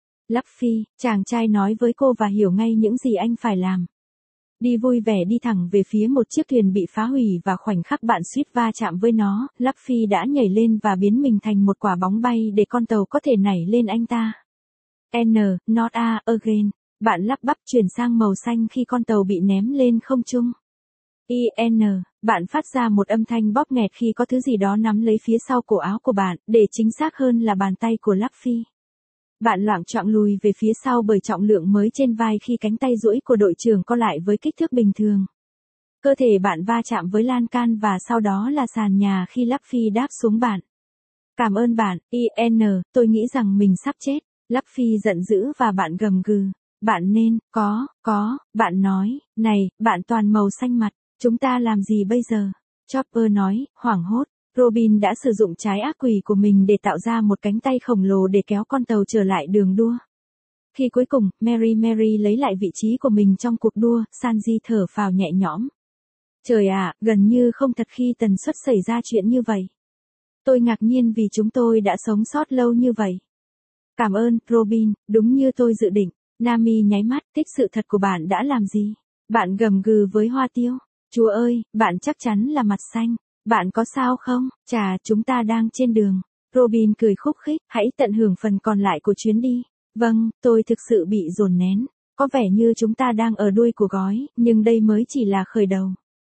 Luffy, chàng trai nói với cô và hiểu ngay những gì anh phải làm. Đi vui vẻ đi thẳng về phía một chiếc thuyền bị phá hủy và khoảnh khắc bạn suýt va chạm với nó, Luffy đã nhảy lên và biến mình thành một quả bóng bay để con tàu có thể nảy lên anh ta. N, not a, again. Bạn lắp bắp chuyển sang màu xanh khi con tàu bị ném lên không trung. I N, bạn phát ra một âm thanh bóp nghẹt khi có thứ gì đó nắm lấy phía sau cổ áo của bạn, để chính xác hơn là bàn tay của Luffy. Bạn loạng choạng lùi về phía sau bởi trọng lượng mới trên vai khi cánh tay duỗi của đội trưởng co lại với kích thước bình thường. Cơ thể bạn va chạm với lan can và sau đó là sàn nhà khi Luffy đáp xuống bạn. Cảm ơn bạn, I N, tôi nghĩ rằng mình sắp chết. Luffy giận dữ và bạn gầm gừ. Bạn nên, có, có, bạn nói, này, bạn toàn màu xanh mặt, chúng ta làm gì bây giờ? Chopper nói, hoảng hốt. Robin đã sử dụng trái ác quỷ của mình để tạo ra một cánh tay khổng lồ để kéo con tàu trở lại đường đua. Khi cuối cùng, Mary Mary lấy lại vị trí của mình trong cuộc đua, Sanji thở phào nhẹ nhõm. Trời ạ, gần như không thật khi tần suất xảy ra chuyện như vậy. Tôi ngạc nhiên vì chúng tôi đã sống sót lâu như vậy. Cảm ơn, Robin, đúng như tôi dự định. Nami nháy mắt, thích sự thật của bạn đã làm gì? Bạn gầm gừ với Hoa Tiêu. Chúa ơi, bạn chắc chắn là mặt xanh. Bạn có sao không? Chà, chúng ta đang trên đường. Robin cười khúc khích, hãy tận hưởng phần còn lại của chuyến đi. Vâng, tôi thực sự bị dồn nén. Có vẻ như chúng ta đang ở đuôi của gói, nhưng đây mới chỉ là khởi đầu.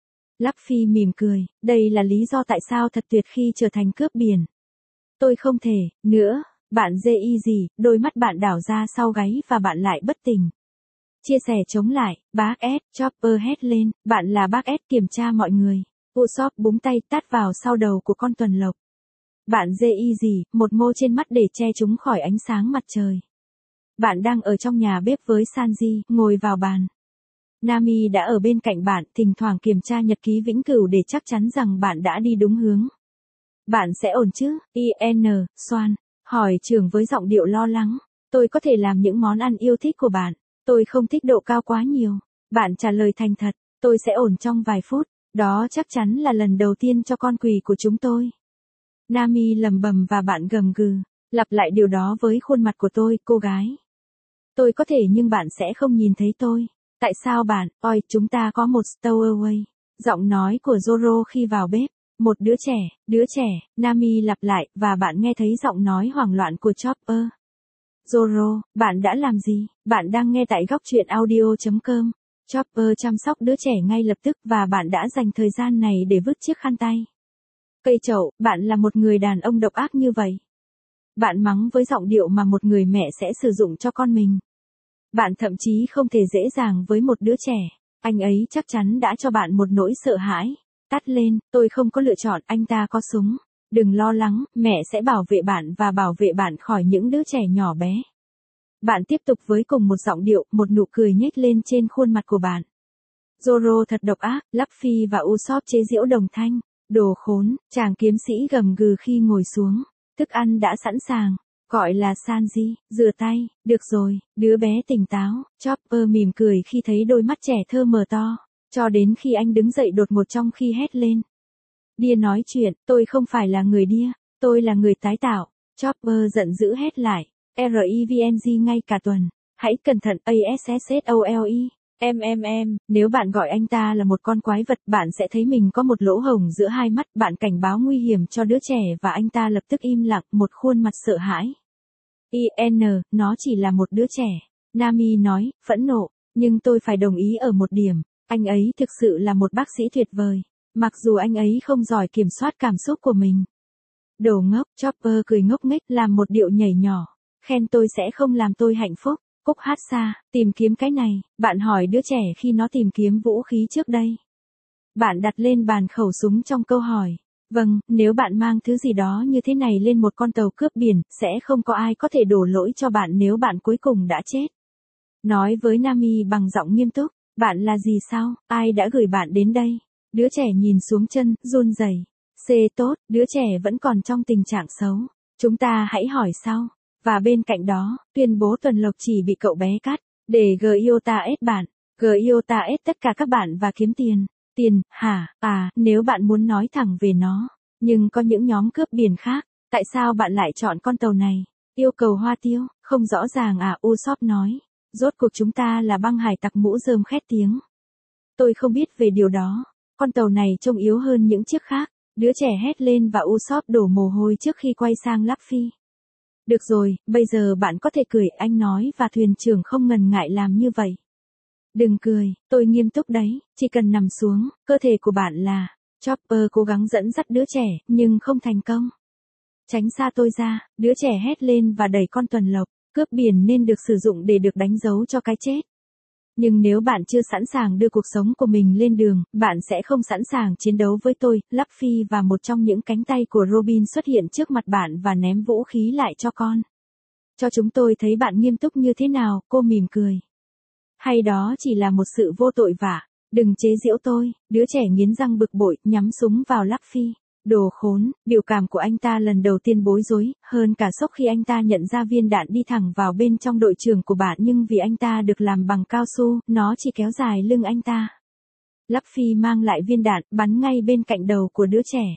Luffy mỉm cười, đây là lý do tại sao thật tuyệt khi trở thành cướp biển. Tôi không thể, nữa, bạn dê y gì, đôi mắt bạn đảo ra sau gáy và bạn lại bất tỉnh. Chia sẻ chống lại, bác S, Chopper hét lên, bạn là bác S kiểm tra mọi người. Usopp búng tay tát vào sau đầu của con tuần lộc. Bạn dê y gì, một mô trên mắt để che chúng khỏi ánh sáng mặt trời. Bạn đang ở trong nhà bếp với Sanji, ngồi vào bàn. Nami đã ở bên cạnh bạn, thỉnh thoảng kiểm tra nhật ký vĩnh cửu để chắc chắn rằng bạn đã đi đúng hướng. Bạn sẽ ổn chứ, I N, Swan, hỏi trưởng với giọng điệu lo lắng. Tôi có thể làm những món ăn yêu thích của bạn. Tôi không thích độ cao quá nhiều. Bạn trả lời thành thật, tôi sẽ ổn trong vài phút. Đó chắc chắn là lần đầu tiên cho con quỷ của chúng tôi. Nami lầm bầm và bạn gầm gừ. Lặp lại điều đó với khuôn mặt của tôi, cô gái. Tôi có thể nhưng bạn sẽ không nhìn thấy tôi. Tại sao bạn, oi, chúng ta có một stowaway. Giọng nói của Zoro khi vào bếp. Một đứa trẻ, đứa trẻ, Nami lặp lại, và bạn nghe thấy giọng nói hoảng loạn của Chopper. Zoro, bạn đã làm gì? Bạn đang nghe tại góc truyện audio chấm com. Chopper chăm sóc đứa trẻ ngay lập tức và bạn đã dành thời gian này để vứt chiếc khăn tay. Cây chậu, bạn là một người đàn ông độc ác như vậy. Bạn mắng với giọng điệu mà một người mẹ sẽ sử dụng cho con mình. Bạn thậm chí không thể dễ dàng với một đứa trẻ. Anh ấy chắc chắn đã cho bạn một nỗi sợ hãi. Tắt lên, tôi không có lựa chọn, anh ta có súng. Đừng lo lắng, mẹ sẽ bảo vệ bạn và bảo vệ bạn khỏi những đứa trẻ nhỏ bé. Bạn tiếp tục với cùng một giọng điệu, một nụ cười nhếch lên trên khuôn mặt của bạn. Zoro thật độc ác, Luffy và Usopp chế giễu đồng thanh. Đồ khốn, chàng kiếm sĩ gầm gừ khi ngồi xuống. Thức ăn đã sẵn sàng. Gọi là Sanji, rửa tay, được rồi, đứa bé tỉnh táo. Chopper mỉm cười khi thấy đôi mắt trẻ thơ mở to. Cho đến khi anh đứng dậy đột ngột trong khi hét lên. Đia nói chuyện, tôi không phải là người đia, tôi là người tái tạo. Chopper giận dữ hét lại. Revng ngay cả tuần. Hãy cẩn thận ASSSOLE. Em em em, nếu bạn gọi anh ta là một con quái vật, bạn sẽ thấy mình có một lỗ hổng giữa hai mắt, bạn cảnh báo nguy hiểm cho đứa trẻ và anh ta lập tức im lặng, một khuôn mặt sợ hãi. I N, nó chỉ là một đứa trẻ. Nami nói, phẫn nộ. Nhưng tôi phải đồng ý ở một điểm, anh ấy thực sự là một bác sĩ tuyệt vời, mặc dù anh ấy không giỏi kiểm soát cảm xúc của mình. Đồ ngốc, Chopper cười ngốc nghếch làm một điệu nhảy nhỏ, khen tôi sẽ không làm tôi hạnh phúc. Cúc hát xa, tìm kiếm cái này, bạn hỏi đứa trẻ khi nó tìm kiếm vũ khí trước đây. Bạn đặt lên bàn khẩu súng trong câu hỏi. Vâng, nếu bạn mang thứ gì đó như thế này lên một con tàu cướp biển, sẽ không có ai có thể đổ lỗi cho bạn nếu bạn cuối cùng đã chết. Nói với Nami bằng giọng nghiêm túc, bạn là gì sao, ai đã gửi bạn đến đây? Đứa trẻ nhìn xuống chân, run rẩy. C tốt, đứa trẻ vẫn còn trong tình trạng xấu. Chúng ta hãy hỏi sau. Và bên cạnh đó, tuyên bố tuần lộc chỉ bị cậu bé cắt, để G I O T A S bạn. G I O T A S tất cả các bạn và kiếm tiền. Tiền, hả, à, nếu bạn muốn nói thẳng về nó. Nhưng có những nhóm cướp biển khác, tại sao bạn lại chọn con tàu này? Yêu cầu hoa tiêu, không rõ ràng à, Usopp nói. Rốt cuộc chúng ta là băng hải tặc mũ rơm khét tiếng. Tôi không biết về điều đó. Con tàu này trông yếu hơn những chiếc khác. Đứa trẻ hét lên và Usopp đổ mồ hôi trước khi quay sang Luffy. Được rồi, bây giờ bạn có thể cười, anh nói, và thuyền trưởng không ngần ngại làm như vậy. Đừng cười, tôi nghiêm túc đấy, chỉ cần nằm xuống, cơ thể của bạn là... Chopper cố gắng dẫn dắt đứa trẻ, nhưng không thành công. Tránh xa tôi ra, đứa trẻ hét lên và đẩy con tuần lộc, cướp biển nên được sử dụng để được đánh dấu cho cái chết. Nhưng nếu bạn chưa sẵn sàng đưa cuộc sống của mình lên đường, bạn sẽ không sẵn sàng chiến đấu với tôi. Luffy và một trong những cánh tay của Robin xuất hiện trước mặt bạn và ném vũ khí lại cho con. Cho chúng tôi thấy bạn nghiêm túc như thế nào, cô mỉm cười. Hay đó chỉ là một sự vô tội vạ, đừng chế giễu tôi, đứa trẻ nghiến răng bực bội, nhắm súng vào Luffy. Đồ khốn, biểu cảm của anh ta lần đầu tiên bối rối, hơn cả sốc khi anh ta nhận ra viên đạn đi thẳng vào bên trong đội trưởng của bạn, nhưng vì anh ta được làm bằng cao su, nó chỉ kéo dài lưng anh ta. Luffy mang lại viên đạn, bắn ngay bên cạnh đầu của đứa trẻ.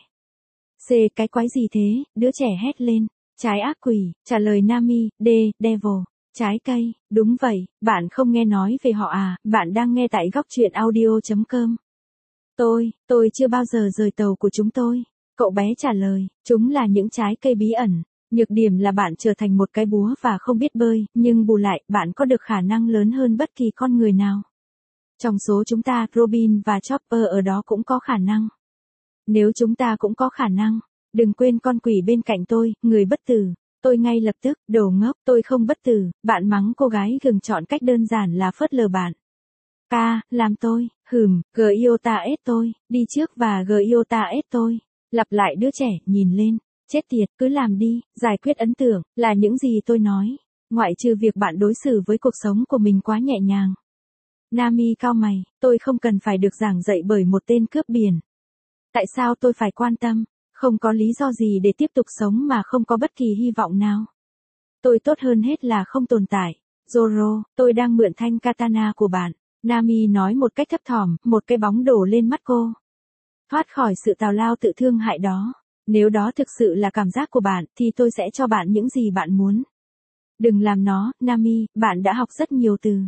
C, cái quái gì thế, đứa trẻ hét lên. Trái ác quỷ, trả lời Nami. D, devil, trái cây, đúng vậy, bạn không nghe nói về họ à, bạn đang nghe tại góc truyện audio chấm com. Tôi, tôi chưa bao giờ rời tàu của chúng tôi. Cậu bé trả lời, chúng là những trái cây bí ẩn. Nhược điểm là bạn trở thành một cái búa và không biết bơi, nhưng bù lại, bạn có được khả năng lớn hơn bất kỳ con người nào. Trong số chúng ta, Robin và Chopper ở đó cũng có khả năng. Nếu chúng ta cũng có khả năng, đừng quên con quỷ bên cạnh tôi, người bất tử. Tôi ngay lập tức, đồ ngốc, tôi không bất tử, bạn mắng cô gái gừng chọn cách đơn giản là phớt lờ bạn. Ca, làm tôi, hừm, G I O T A S tôi, đi trước và G I O T A S tôi. Lặp lại đứa trẻ, nhìn lên, chết tiệt, cứ làm đi, giải quyết ấn tượng, là những gì tôi nói. Ngoại trừ việc bạn đối xử với cuộc sống của mình quá nhẹ nhàng. Nami cau mày, tôi không cần phải được giảng dạy bởi một tên cướp biển. Tại sao tôi phải quan tâm? Không có lý do gì để tiếp tục sống mà không có bất kỳ hy vọng nào. Tôi tốt hơn hết là không tồn tại. Zoro, tôi đang mượn thanh katana của bạn. Nami nói một cách thấp thỏm, một cái bóng đổ lên mắt cô. Thoát khỏi sự tào lao tự thương hại đó. Nếu đó thực sự là cảm giác của bạn, thì tôi sẽ cho bạn những gì bạn muốn. Đừng làm nó, Nami, bạn đã học rất nhiều từ.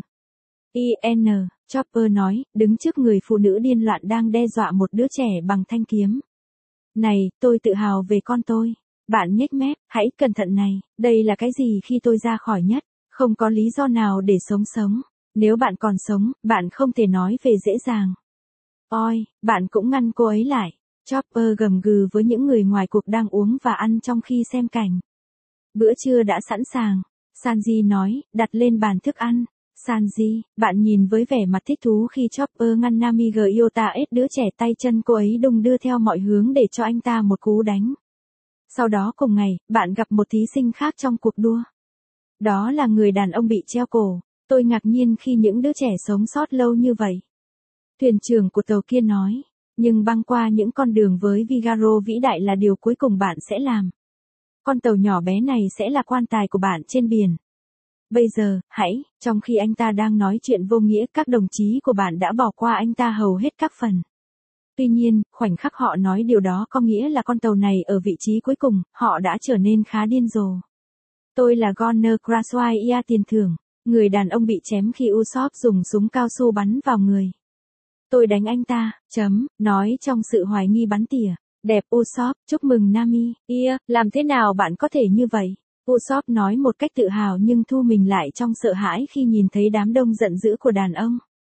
i en, Chopper nói, đứng trước người phụ nữ điên loạn đang đe dọa một đứa trẻ bằng thanh kiếm. Này, tôi tự hào về con tôi. Bạn nhếch mép, hãy cẩn thận này, đây là cái gì khi tôi ra khỏi nhất, không có lý do nào để sống sống. Nếu bạn còn sống, bạn không thể nói về dễ dàng. Oi, bạn cũng ngăn cô ấy lại. Chopper gầm gừ với những người ngoài cuộc đang uống và ăn trong khi xem cảnh. Bữa trưa đã sẵn sàng. Sanji nói, đặt lên bàn thức ăn. Sanji, bạn nhìn với vẻ mặt thích thú khi Chopper ngăn Nami G I O T A S đứa trẻ, tay chân cô ấy đung đưa theo mọi hướng để cho anh ta một cú đánh. Sau đó cùng ngày, bạn gặp một thí sinh khác trong cuộc đua. Đó là người đàn ông bị treo cổ. Tôi ngạc nhiên khi những đứa trẻ sống sót lâu như vậy. Thuyền trưởng của tàu kia nói, nhưng băng qua những con đường với Vigaro vĩ đại là điều cuối cùng bạn sẽ làm. Con tàu nhỏ bé này sẽ là quan tài của bạn trên biển. Bây giờ, hãy, trong khi anh ta đang nói chuyện vô nghĩa, các đồng chí của bạn đã bỏ qua anh ta hầu hết các phần. Tuy nhiên, khoảnh khắc họ nói điều đó có nghĩa là con tàu này ở vị trí cuối cùng, họ đã trở nên khá điên rồ. Tôi là Gonner Craswell tiền thưởng, người đàn ông bị chém khi Usopp dùng súng cao su bắn vào người. Tôi đánh anh ta, chấm, nói trong sự hoài nghi bắn tỉa. Đẹp Usopp, chúc mừng Nami, ia, làm thế nào bạn có thể như vậy? Usopp nói một cách tự hào nhưng thu mình lại trong sợ hãi khi nhìn thấy đám đông giận dữ của đàn ông.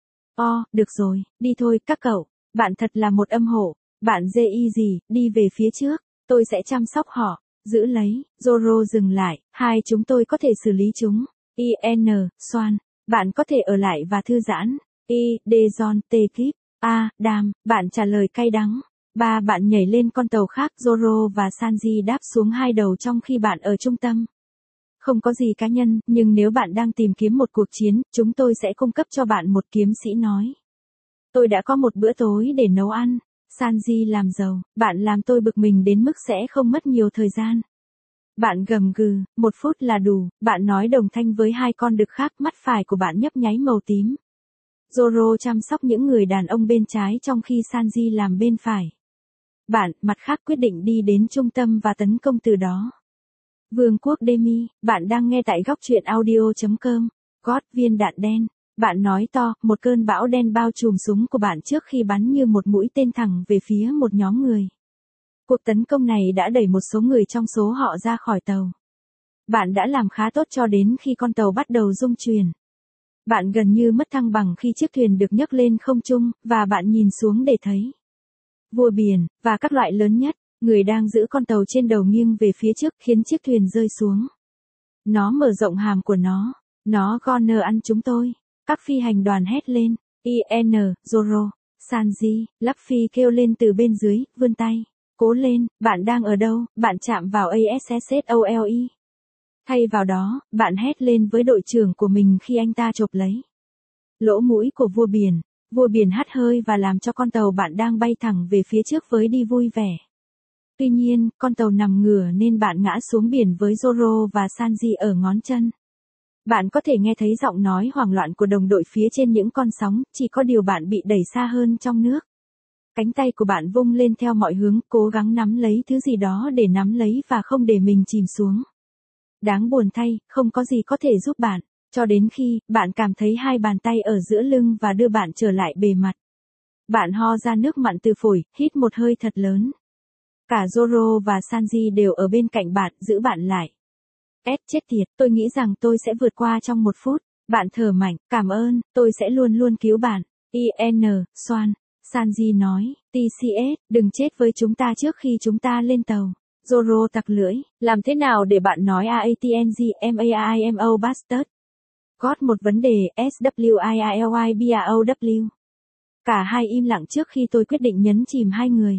O, được rồi, đi thôi các cậu, bạn thật là một âm hổ, bạn dê y gì, đi về phía trước, tôi sẽ chăm sóc họ, giữ lấy, Zoro dừng lại, hai chúng tôi có thể xử lý chúng, i en, Swan, bạn có thể ở lại và thư giãn, I, Dejon, T, Kip, A, Đam, bạn trả lời cay đắng. Ba bạn nhảy lên con tàu khác, Zoro và Sanji đáp xuống hai đầu trong khi bạn ở trung tâm. Không có gì cá nhân, nhưng nếu bạn đang tìm kiếm một cuộc chiến, chúng tôi sẽ cung cấp cho bạn một kiếm sĩ nói. Tôi đã có một bữa tối để nấu ăn. Sanji làm giàu, bạn làm tôi bực mình đến mức sẽ không mất nhiều thời gian. Bạn gầm gừ, một phút là đủ, bạn nói đồng thanh với hai con đực khác, mắt phải của bạn nhấp nháy màu tím. Zoro chăm sóc những người đàn ông bên trái trong khi Sanji làm bên phải. Bạn, mặt khác quyết định đi đến trung tâm và tấn công từ đó. Vương quốc Demi, bạn đang nghe tại góc truyện audio chấm com. God, viên đạn đen. Bạn nói to, một cơn bão đen bao trùm súng của bạn trước khi bắn như một mũi tên thẳng về phía một nhóm người. Cuộc tấn công này đã đẩy một số người trong số họ ra khỏi tàu. Bạn đã làm khá tốt cho đến khi con tàu bắt đầu rung chuyển. Bạn gần như mất thăng bằng khi chiếc thuyền được nhấc lên không trung, và bạn nhìn xuống để thấy vua biển, và các loại lớn nhất, người đang giữ con tàu trên đầu nghiêng về phía trước khiến chiếc thuyền rơi xuống. Nó mở rộng hàm của nó. Nó gonna ăn chúng tôi. Các phi hành đoàn hét lên. i en, Zoro, Sanji, Luffy kêu lên từ bên dưới, vươn tay. Cố lên, bạn đang ở đâu? Bạn chạm vào a ét ét o lờ e. Thay vào đó, bạn hét lên với đội trưởng của mình khi anh ta chộp lấy lỗ mũi của vua biển. Vua biển hắt hơi và làm cho con tàu bạn đang bay thẳng về phía trước với đi vui vẻ. Tuy nhiên, con tàu nằm ngửa nên bạn ngã xuống biển với Zoro và Sanji ở ngón chân. Bạn có thể nghe thấy giọng nói hoảng loạn của đồng đội phía trên những con sóng, chỉ có điều bạn bị đẩy xa hơn trong nước. Cánh tay của bạn vung lên theo mọi hướng, cố gắng nắm lấy thứ gì đó để nắm lấy và không để mình chìm xuống. Đáng buồn thay, không có gì có thể giúp bạn, cho đến khi bạn cảm thấy hai bàn tay ở giữa lưng và đưa bạn trở lại bề mặt. Bạn ho ra nước mặn từ phổi, hít một hơi thật lớn. Cả Zoro và Sanji đều ở bên cạnh bạn, giữ bạn lại. Ed chết tiệt, tôi nghĩ rằng tôi sẽ vượt qua trong một phút. Bạn thở mạnh, cảm ơn, tôi sẽ luôn luôn cứu bạn. i en, Swan, Sanji nói, tê xê ét, đừng chết với chúng ta trước khi chúng ta lên tàu. Zoro tặc lưỡi, làm thế nào để bạn nói a tê en giê em a i em o bastard? Got một vấn đề, S W I I L I B R O W. Cả hai im lặng trước khi tôi quyết định nhấn chìm hai người.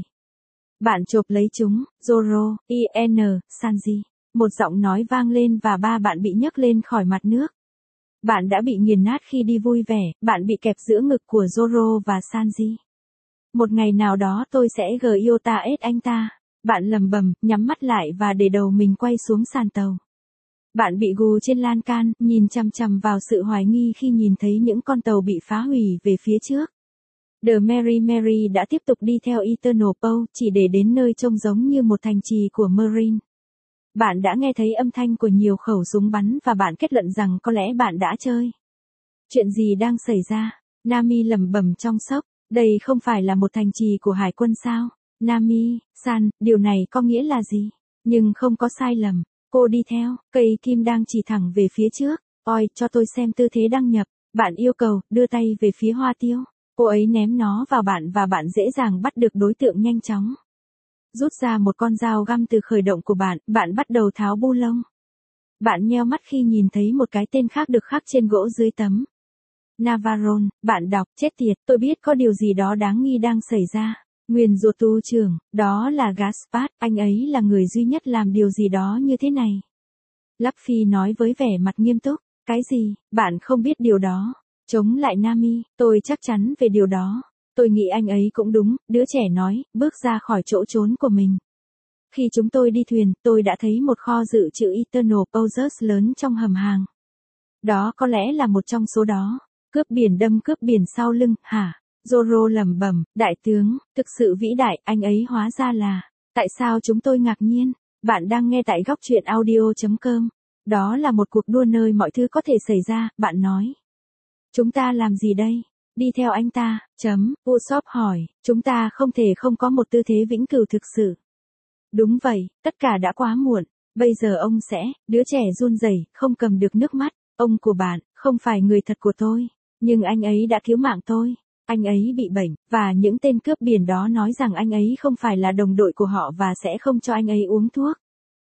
Bạn chộp lấy chúng, Zoro, i en, Sanji. Một giọng nói vang lên và ba bạn bị nhấc lên khỏi mặt nước. Bạn đã bị nghiền nát khi đi vui vẻ, bạn bị kẹp giữa ngực của Zoro và Sanji. Một ngày nào đó tôi sẽ giota ết anh ta. Bạn lầm bầm, nhắm mắt lại và để đầu mình quay xuống sàn tàu. Bạn bị gù trên lan can, nhìn chằm chằm vào sự hoài nghi khi nhìn thấy những con tàu bị phá hủy về phía trước. The Mary Mary đã tiếp tục đi theo Eternal Pole, chỉ để đến nơi trông giống như một thành trì của Marine. Bạn đã nghe thấy âm thanh của nhiều khẩu súng bắn và bạn kết luận rằng có lẽ bạn đã chơi. Chuyện gì đang xảy ra? Nami lẩm bẩm trong sốc, đây không phải là một thành trì của hải quân sao? Nami, San, điều này có nghĩa là gì? Nhưng không có sai lầm. Cô đi theo, cây kim đang chỉ thẳng về phía trước. Oi, cho tôi xem tư thế đăng nhập. Bạn yêu cầu, đưa tay về phía hoa tiêu. Cô ấy ném nó vào bạn và bạn dễ dàng bắt được đối tượng nhanh chóng. Rút ra một con dao găm từ khởi động của bạn, bạn bắt đầu tháo bu lông. Bạn nheo mắt khi nhìn thấy một cái tên khác được khắc trên gỗ dưới tấm. Navarone, bạn đọc, chết tiệt, tôi biết có điều gì đó đáng nghi đang xảy ra. Nguyền rủa tu trưởng, đó là Gaspard, anh ấy là người duy nhất làm điều gì đó như thế này. Luffy nói với vẻ mặt nghiêm túc, cái gì, bạn không biết điều đó. Chống lại Nami, tôi chắc chắn về điều đó. Tôi nghĩ anh ấy cũng đúng, đứa trẻ nói, bước ra khỏi chỗ trốn của mình. Khi chúng tôi đi thuyền, tôi đã thấy một kho dự trữ Eternal Poses lớn trong hầm hàng. Đó có lẽ là một trong số đó. Cướp biển đâm cướp biển sau lưng, hả? Zoro lẩm bẩm, đại tướng, thực sự vĩ đại, anh ấy hóa ra là. Tại sao chúng tôi ngạc nhiên? Bạn đang nghe tại góc truyện audio chấm com. Đó là một cuộc đua nơi mọi thứ có thể xảy ra, bạn nói. Chúng ta làm gì đây? Đi theo anh ta, chấm, Usopp hỏi, chúng ta không thể không có một tư thế vĩnh cửu thực sự. Đúng vậy, tất cả đã quá muộn. Bây giờ ông sẽ, đứa trẻ run rẩy, không cầm được nước mắt, ông của bạn, không phải người thật của tôi, nhưng anh ấy đã cứu mạng tôi. Anh ấy bị bệnh, và những tên cướp biển đó nói rằng anh ấy không phải là đồng đội của họ và sẽ không cho anh ấy uống thuốc.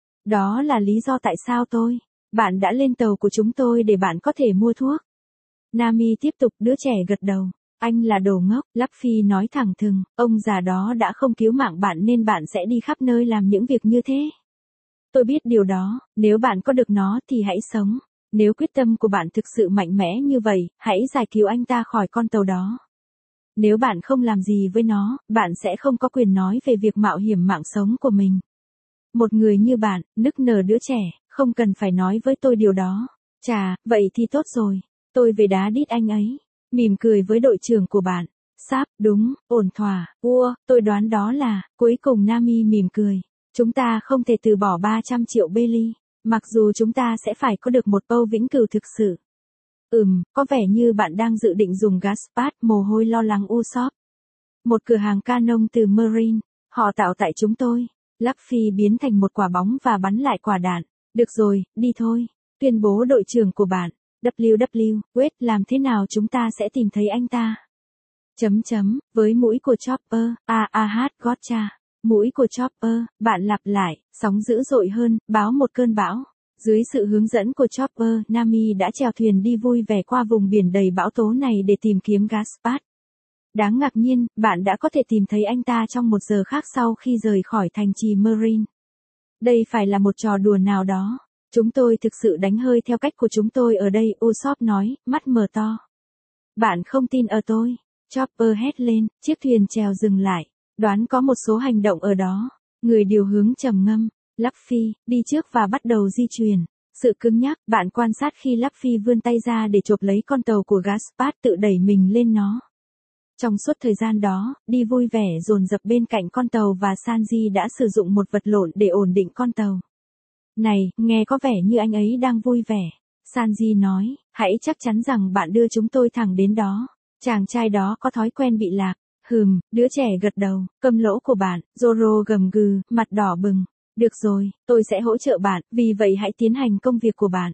Đó là lý do tại sao tôi, bạn đã lên tàu của chúng tôi để bạn có thể mua thuốc. Nami tiếp tục, đứa trẻ gật đầu. Anh là đồ ngốc, Luffy nói thẳng thừng, ông già đó đã không cứu mạng bạn nên bạn sẽ đi khắp nơi làm những việc như thế. Tôi biết điều đó, nếu bạn có được nó thì hãy sống. Nếu quyết tâm của bạn thực sự mạnh mẽ như vậy, hãy giải cứu anh ta khỏi con tàu đó. Nếu bạn không làm gì với nó, bạn sẽ không có quyền nói về việc mạo hiểm mạng sống của mình. Một người như bạn, nức nở đứa trẻ, không cần phải nói với tôi điều đó. Chà, vậy thì tốt rồi. Tôi về đá đít anh ấy. Mỉm cười với đội trưởng của bạn. Sáp, đúng, ổn thỏa, ua, tôi đoán đó là, cuối cùng Nami mỉm cười. Chúng ta không thể từ bỏ ba trăm triệu belly, mặc dù chúng ta sẽ phải có được một Pâu vĩnh cửu thực sự. Ừm, có vẻ như bạn đang dự định dùng Gaspard, mồ hôi lo lắng Usopp. Một cửa hàng canon từ Marine, họ tạo tại chúng tôi. Luffy biến thành một quả bóng và bắn lại quả đạn. Được rồi, đi thôi. Tuyên bố đội trưởng của bạn. vê kép vê, wait, làm thế nào chúng ta sẽ tìm thấy anh ta? Chấm chấm, với mũi của Chopper, a a hát gotcha. Mũi của Chopper, bạn lặp lại, sóng dữ dội hơn, báo một cơn bão. Dưới sự hướng dẫn của Chopper, Nami đã chèo thuyền đi vui vẻ qua vùng biển đầy bão tố này để tìm kiếm Gaspard. Đáng ngạc nhiên, bạn đã có thể tìm thấy anh ta trong một giờ khác sau khi rời khỏi thành trì Marine. Đây phải là một trò đùa nào đó. Chúng tôi thực sự đánh hơi theo cách của chúng tôi ở đây, Usopp nói, mắt mở to. Bạn không tin ở tôi. Chopper hét lên, chiếc thuyền chèo dừng lại. Đoán có một số hành động ở đó. Người điều hướng trầm ngâm. Luffy, đi trước và bắt đầu di chuyển. Sự cứng nhắc, bạn quan sát khi Luffy vươn tay ra để chộp lấy con tàu của Gaspard tự đẩy mình lên nó. Trong suốt thời gian đó, đi vui vẻ dồn dập bên cạnh con tàu và Sanji đã sử dụng một vật lộn để ổn định con tàu. Này, nghe có vẻ như anh ấy đang vui vẻ. Sanji nói, hãy chắc chắn rằng bạn đưa chúng tôi thẳng đến đó. Chàng trai đó có thói quen bị lạc. Hừm, đứa trẻ gật đầu, cầm lỗ của bạn, Zoro gầm gừ, mặt đỏ bừng. Được rồi, tôi sẽ hỗ trợ bạn, vì vậy hãy tiến hành công việc của bạn.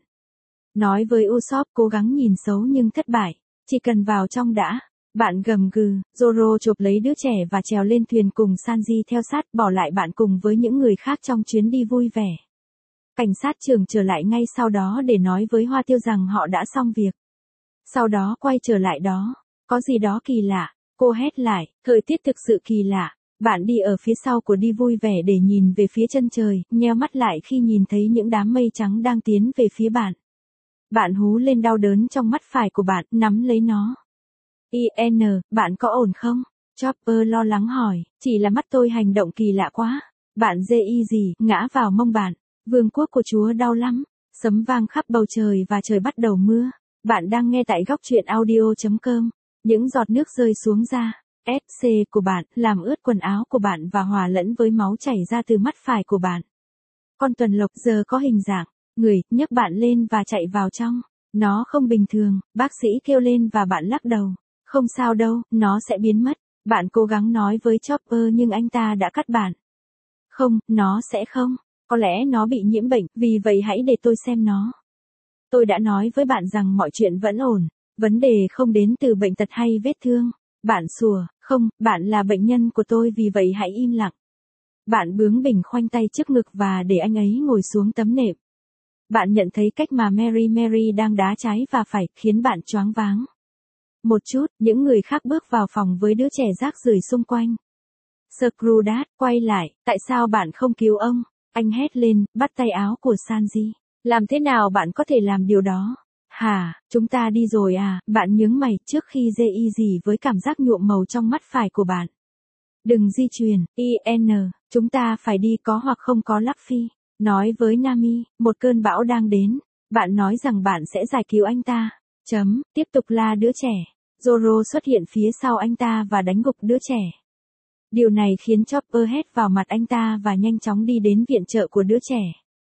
Nói với Usopp cố gắng nhìn xấu nhưng thất bại. Chỉ cần vào trong đã. Bạn gầm gừ, Zoro chộp lấy đứa trẻ và trèo lên thuyền cùng Sanji theo sát, bỏ lại bạn cùng với những người khác trong chuyến đi vui vẻ. Cảnh sát trưởng trở lại ngay sau đó để nói với Hoa Tiêu rằng họ đã xong việc. Sau đó quay trở lại đó. Có gì đó kỳ lạ. Cô hét lại, thời tiết thực sự kỳ lạ. Bạn đi ở phía sau của đi vui vẻ để nhìn về phía chân trời, nheo mắt lại khi nhìn thấy những đám mây trắng đang tiến về phía bạn. Bạn hú lên đau đớn trong mắt phải của bạn, nắm lấy nó. i en, bạn có ổn không? Chopper lo lắng hỏi, chỉ là mắt tôi hành động kỳ lạ quá. Bạn dê y gì, ngã vào mông bạn. Vương quốc của Chúa đau lắm. Sấm vang khắp bầu trời và trời bắt đầu mưa. Bạn đang nghe tại góc truyện audio chấm com. Những giọt nước rơi xuống ra. ép xê của bạn, làm ướt quần áo của bạn và hòa lẫn với máu chảy ra từ mắt phải của bạn. Con tuần lộc giờ có hình dạng. Người, nhấc bạn lên và chạy vào trong. Nó không bình thường, bác sĩ kêu lên và bạn lắc đầu. Không sao đâu, nó sẽ biến mất. Bạn cố gắng nói với Chopper nhưng anh ta đã cắt bạn. Không, nó sẽ không. Có lẽ nó bị nhiễm bệnh, vì vậy hãy để tôi xem nó. Tôi đã nói với bạn rằng mọi chuyện vẫn ổn. Vấn đề không đến từ bệnh tật hay vết thương. Bạn sủa, không, bạn là bệnh nhân của tôi vì vậy hãy im lặng. Bạn bướng bỉnh khoanh tay trước ngực và để anh ấy ngồi xuống tấm nệm. Bạn nhận thấy cách mà Mary Mary đang đá trái và phải khiến bạn choáng váng. Một chút, những người khác bước vào phòng với đứa trẻ rác rưởi xung quanh. Screwdad, quay lại, tại sao bạn không cứu ông? Anh hét lên, bắt tay áo của Sanji. Làm thế nào bạn có thể làm điều đó? Hả, chúng ta đi rồi à? Bạn nhướng mày trước khi dê y gì với cảm giác nhuộm màu trong mắt phải của bạn. Đừng di chuyển, i en, chúng ta phải đi có hoặc không có Luffy. Nói với Nami, một cơn bão đang đến. Bạn nói rằng bạn sẽ giải cứu anh ta. Chấm, tiếp tục la đứa trẻ. Zoro xuất hiện phía sau anh ta và đánh gục đứa trẻ. Điều này khiến Chopper hét vào mặt anh ta và nhanh chóng đi đến viện trợ của đứa trẻ.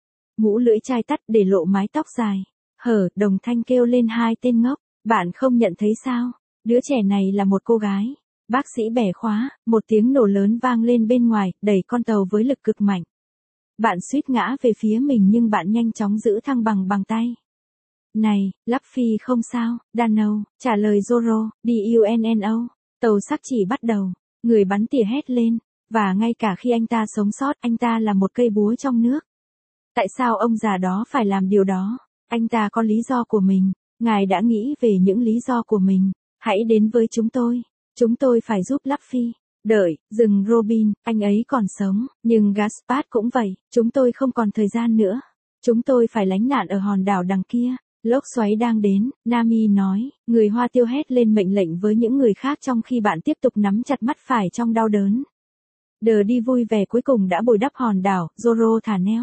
Mũ lưỡi chai tắt để lộ mái tóc dài. Hở, đồng thanh kêu lên hai tên ngốc. Bạn không nhận thấy sao? Đứa trẻ này là một cô gái. Bác sĩ bẻ khóa, một tiếng nổ lớn vang lên bên ngoài, đẩy con tàu với lực cực mạnh. Bạn suýt ngã về phía mình nhưng bạn nhanh chóng giữ thăng bằng bằng tay. Này, Luffy không sao, Dano, trả lời Zoro, DUNNO. Tàu sắc chỉ bắt đầu. Người bắn tỉa hét lên. Và ngay cả khi anh ta sống sót, anh ta là một cây búa trong nước. Tại sao ông già đó phải làm điều đó? Anh ta có lý do của mình. Ngài đã nghĩ về những lý do của mình. Hãy đến với chúng tôi. Chúng tôi phải giúp Luffy. Đợi, dừng Robin, anh ấy còn sống, nhưng Gaspard cũng vậy, chúng tôi không còn thời gian nữa. Chúng tôi phải lánh nạn ở hòn đảo đằng kia. Lốc xoáy đang đến, Nami nói, người Hoa Tiêu hét lên mệnh lệnh với những người khác trong khi bạn tiếp tục nắm chặt mắt phải trong đau đớn. Đờ đi vui vẻ cuối cùng đã bồi đắp hòn đảo, Zoro thả neo.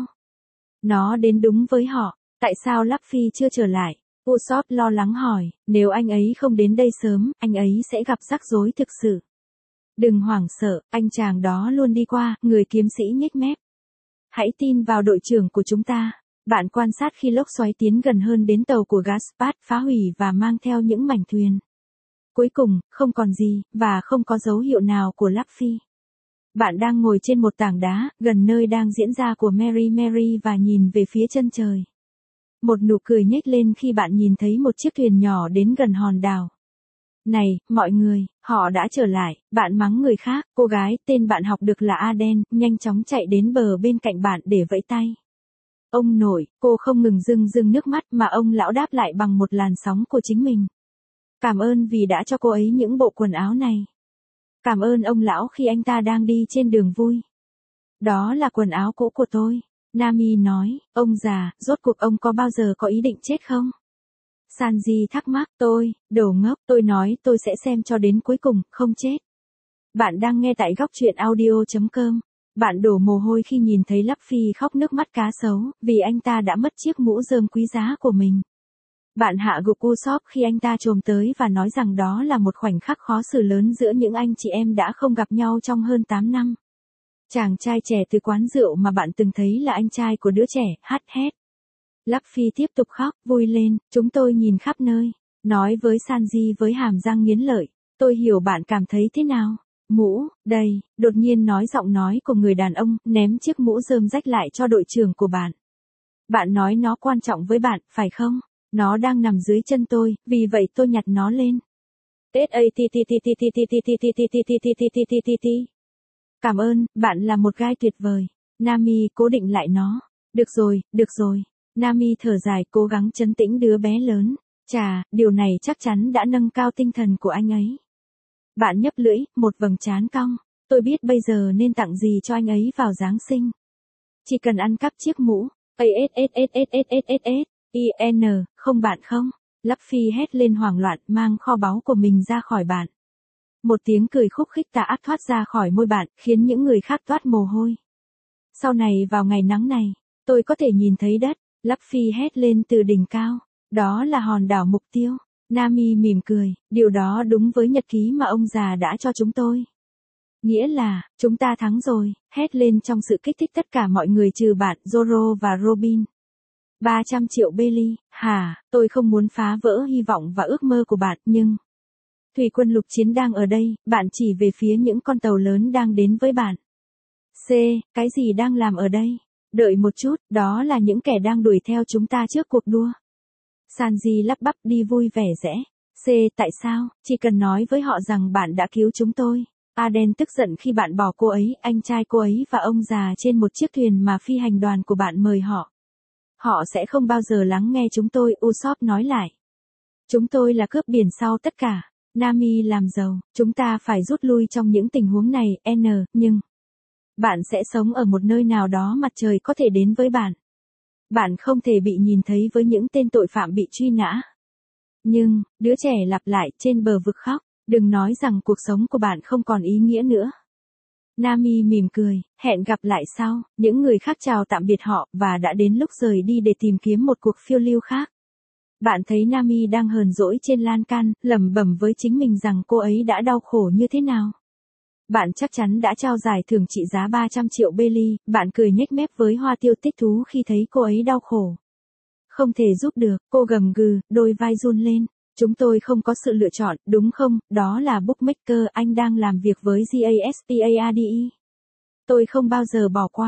Nó đến đúng với họ, tại sao Luffy chưa trở lại? Usopp lo lắng hỏi, nếu anh ấy không đến đây sớm, anh ấy sẽ gặp rắc rối thực sự. Đừng hoảng sợ, anh chàng đó luôn đi qua, người kiếm sĩ nhếch mép. Hãy tin vào đội trưởng của chúng ta. Bạn quan sát khi lốc xoáy tiến gần hơn đến tàu của Gaspard, phá hủy và mang theo những mảnh thuyền. Cuối cùng, không còn gì, và không có dấu hiệu nào của Luffy. Bạn đang ngồi trên một tảng đá, gần nơi đang diễn ra của Mary Mary và nhìn về phía chân trời. Một nụ cười nhếch lên khi bạn nhìn thấy một chiếc thuyền nhỏ đến gần hòn đảo. Này, mọi người, họ đã trở lại, bạn mắng người khác, cô gái, tên bạn học được là Aden, nhanh chóng chạy đến bờ bên cạnh bạn để vẫy tay. Ông nội, cô không ngừng rưng rưng nước mắt mà ông lão đáp lại bằng một làn sóng của chính mình. Cảm ơn vì đã cho cô ấy những bộ quần áo này. Cảm ơn ông lão khi anh ta đang đi trên đường vui. Đó là quần áo cũ của tôi. Nami nói, ông già, rốt cuộc ông có bao giờ có ý định chết không? Sanji thắc mắc, tôi, đồ ngốc, tôi nói tôi sẽ xem cho đến cuối cùng, không chết. Bạn đang nghe tại góc truyện audio chấm com. Bạn đổ mồ hôi khi nhìn thấy Luffy khóc nước mắt cá sấu, vì anh ta đã mất chiếc mũ rơm quý giá của mình. Bạn hạ gục Usopp khi anh ta chồm tới và nói rằng đó là một khoảnh khắc khó xử lớn giữa những anh chị em đã không gặp nhau trong hơn tám năm. Chàng trai trẻ từ quán rượu mà bạn từng thấy là anh trai của đứa trẻ, hát hét. Luffy tiếp tục khóc, vui lên, chúng tôi nhìn khắp nơi. Nói với Sanji với hàm răng nghiến lợi, tôi hiểu bạn cảm thấy thế nào. Mũ, đây, đột nhiên nói giọng nói của người đàn ông, ném chiếc mũ rơm rách lại cho đội trưởng của bạn. Bạn nói nó quan trọng với bạn, phải không? Nó đang nằm dưới chân tôi, vì vậy tôi nhặt nó lên. Cảm ơn, bạn là một gai tuyệt vời. Nami cố định lại nó. Được rồi, được rồi. Nami thở dài cố gắng trấn tĩnh đứa bé lớn. Chà, điều này chắc chắn đã nâng cao tinh thần của anh ấy. Bạn nhấp lưỡi, một vầng trán cong. Tôi biết bây giờ nên tặng gì cho anh ấy vào Giáng sinh. Chỉ cần ăn cắp chiếc mũ. In, không bạn không? Luffy hét lên hoảng loạn mang kho báu của mình ra khỏi bạn. Một tiếng cười khúc khích tà ác thoát ra khỏi môi bạn, khiến những người khác toát mồ hôi. Sau này vào ngày nắng này, tôi có thể nhìn thấy đất. Luffy hét lên từ đỉnh cao. Đó là hòn đảo mục tiêu. Nami mỉm cười, điều đó đúng với nhật ký mà ông già đã cho chúng tôi. Nghĩa là, chúng ta thắng rồi, hét lên trong sự kích thích tất cả mọi người trừ bạn, Zoro và Robin. ba trăm triệu Belly, hả, tôi không muốn phá vỡ hy vọng và ước mơ của bạn, nhưng... Thủy quân lục chiến đang ở đây, bạn chỉ về phía những con tàu lớn đang đến với bạn. C, cái gì đang làm ở đây? Đợi một chút, đó là những kẻ đang đuổi theo chúng ta trước cuộc đua. Sanji lắp bắp đi vui vẻ rẽ. C, tại sao? Chỉ cần nói với họ rằng bạn đã cứu chúng tôi. Aden tức giận khi bạn bỏ cô ấy, anh trai cô ấy và ông già trên một chiếc thuyền mà phi hành đoàn của bạn mời họ. Họ sẽ không bao giờ lắng nghe chúng tôi, Usopp nói lại. Chúng tôi là cướp biển sau tất cả. Nami làm giàu, chúng ta phải rút lui trong những tình huống này, N, nhưng... Bạn sẽ sống ở một nơi nào đó mặt trời có thể đến với bạn. Bạn không thể bị nhìn thấy với những tên tội phạm bị truy nã. Nhưng, đứa trẻ lặp lại trên bờ vực khóc, đừng nói rằng cuộc sống của bạn không còn ý nghĩa nữa. Nami mỉm cười, hẹn gặp lại sau, những người khác chào tạm biệt họ và đã đến lúc rời đi để tìm kiếm một cuộc phiêu lưu khác. Bạn thấy Nami đang hờn dỗi trên lan can, lẩm bẩm với chính mình rằng cô ấy đã đau khổ như thế nào. Bạn chắc chắn đã trao giải thưởng trị giá ba trăm triệu Belly, bạn cười nhếch mép với Hoa Tiêu thích thú khi thấy cô ấy đau khổ. Không thể giúp được, cô gầm gừ, đôi vai run lên. Chúng tôi không có sự lựa chọn, đúng không? Đó là bookmaker, anh đang làm việc với Gaspard. Tôi không bao giờ bỏ qua.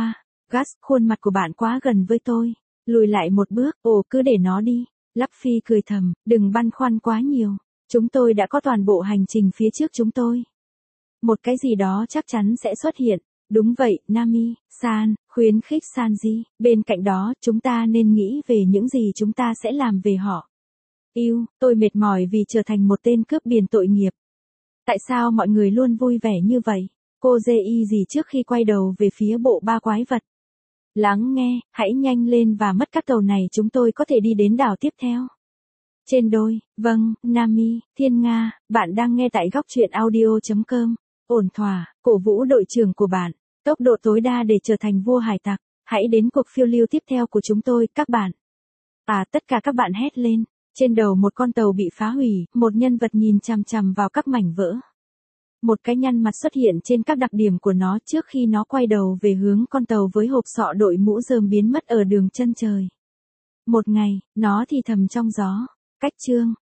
Gus, khuôn mặt của bạn quá gần với tôi. Lùi lại một bước, ồ cứ để nó đi. Luffy cười thầm, đừng băn khoăn quá nhiều. Chúng tôi đã có toàn bộ hành trình phía trước chúng tôi. Một cái gì đó chắc chắn sẽ xuất hiện. Đúng vậy, Nami, San, khuyến khích Sanji. Bên cạnh đó, chúng ta nên nghĩ về những gì chúng ta sẽ làm về họ. Yêu, tôi mệt mỏi vì trở thành một tên cướp biển tội nghiệp. Tại sao mọi người luôn vui vẻ như vậy? Cô Jei gì trước khi quay đầu về phía bộ ba quái vật. Lắng nghe, hãy nhanh lên và mất các tàu này chúng tôi có thể đi đến đảo tiếp theo. Trên đôi, vâng, Nami, Thiên Nga, bạn đang nghe tại góc truyện audio chấm com. Ổn thỏa, cổ vũ đội trưởng của bạn. Tốc độ tối đa để trở thành vua hải tặc. Hãy đến cuộc phiêu lưu tiếp theo của chúng tôi, các bạn. À, tất cả các bạn hét lên. Trên đầu một con tàu bị phá hủy, một nhân vật nhìn chằm chằm vào các mảnh vỡ. Một cái nhăn mặt xuất hiện trên các đặc điểm của nó trước khi nó quay đầu về hướng con tàu với hộp sọ đội mũ rơm biến mất ở đường chân trời. Một ngày, nó thì thầm trong gió. Cách chương,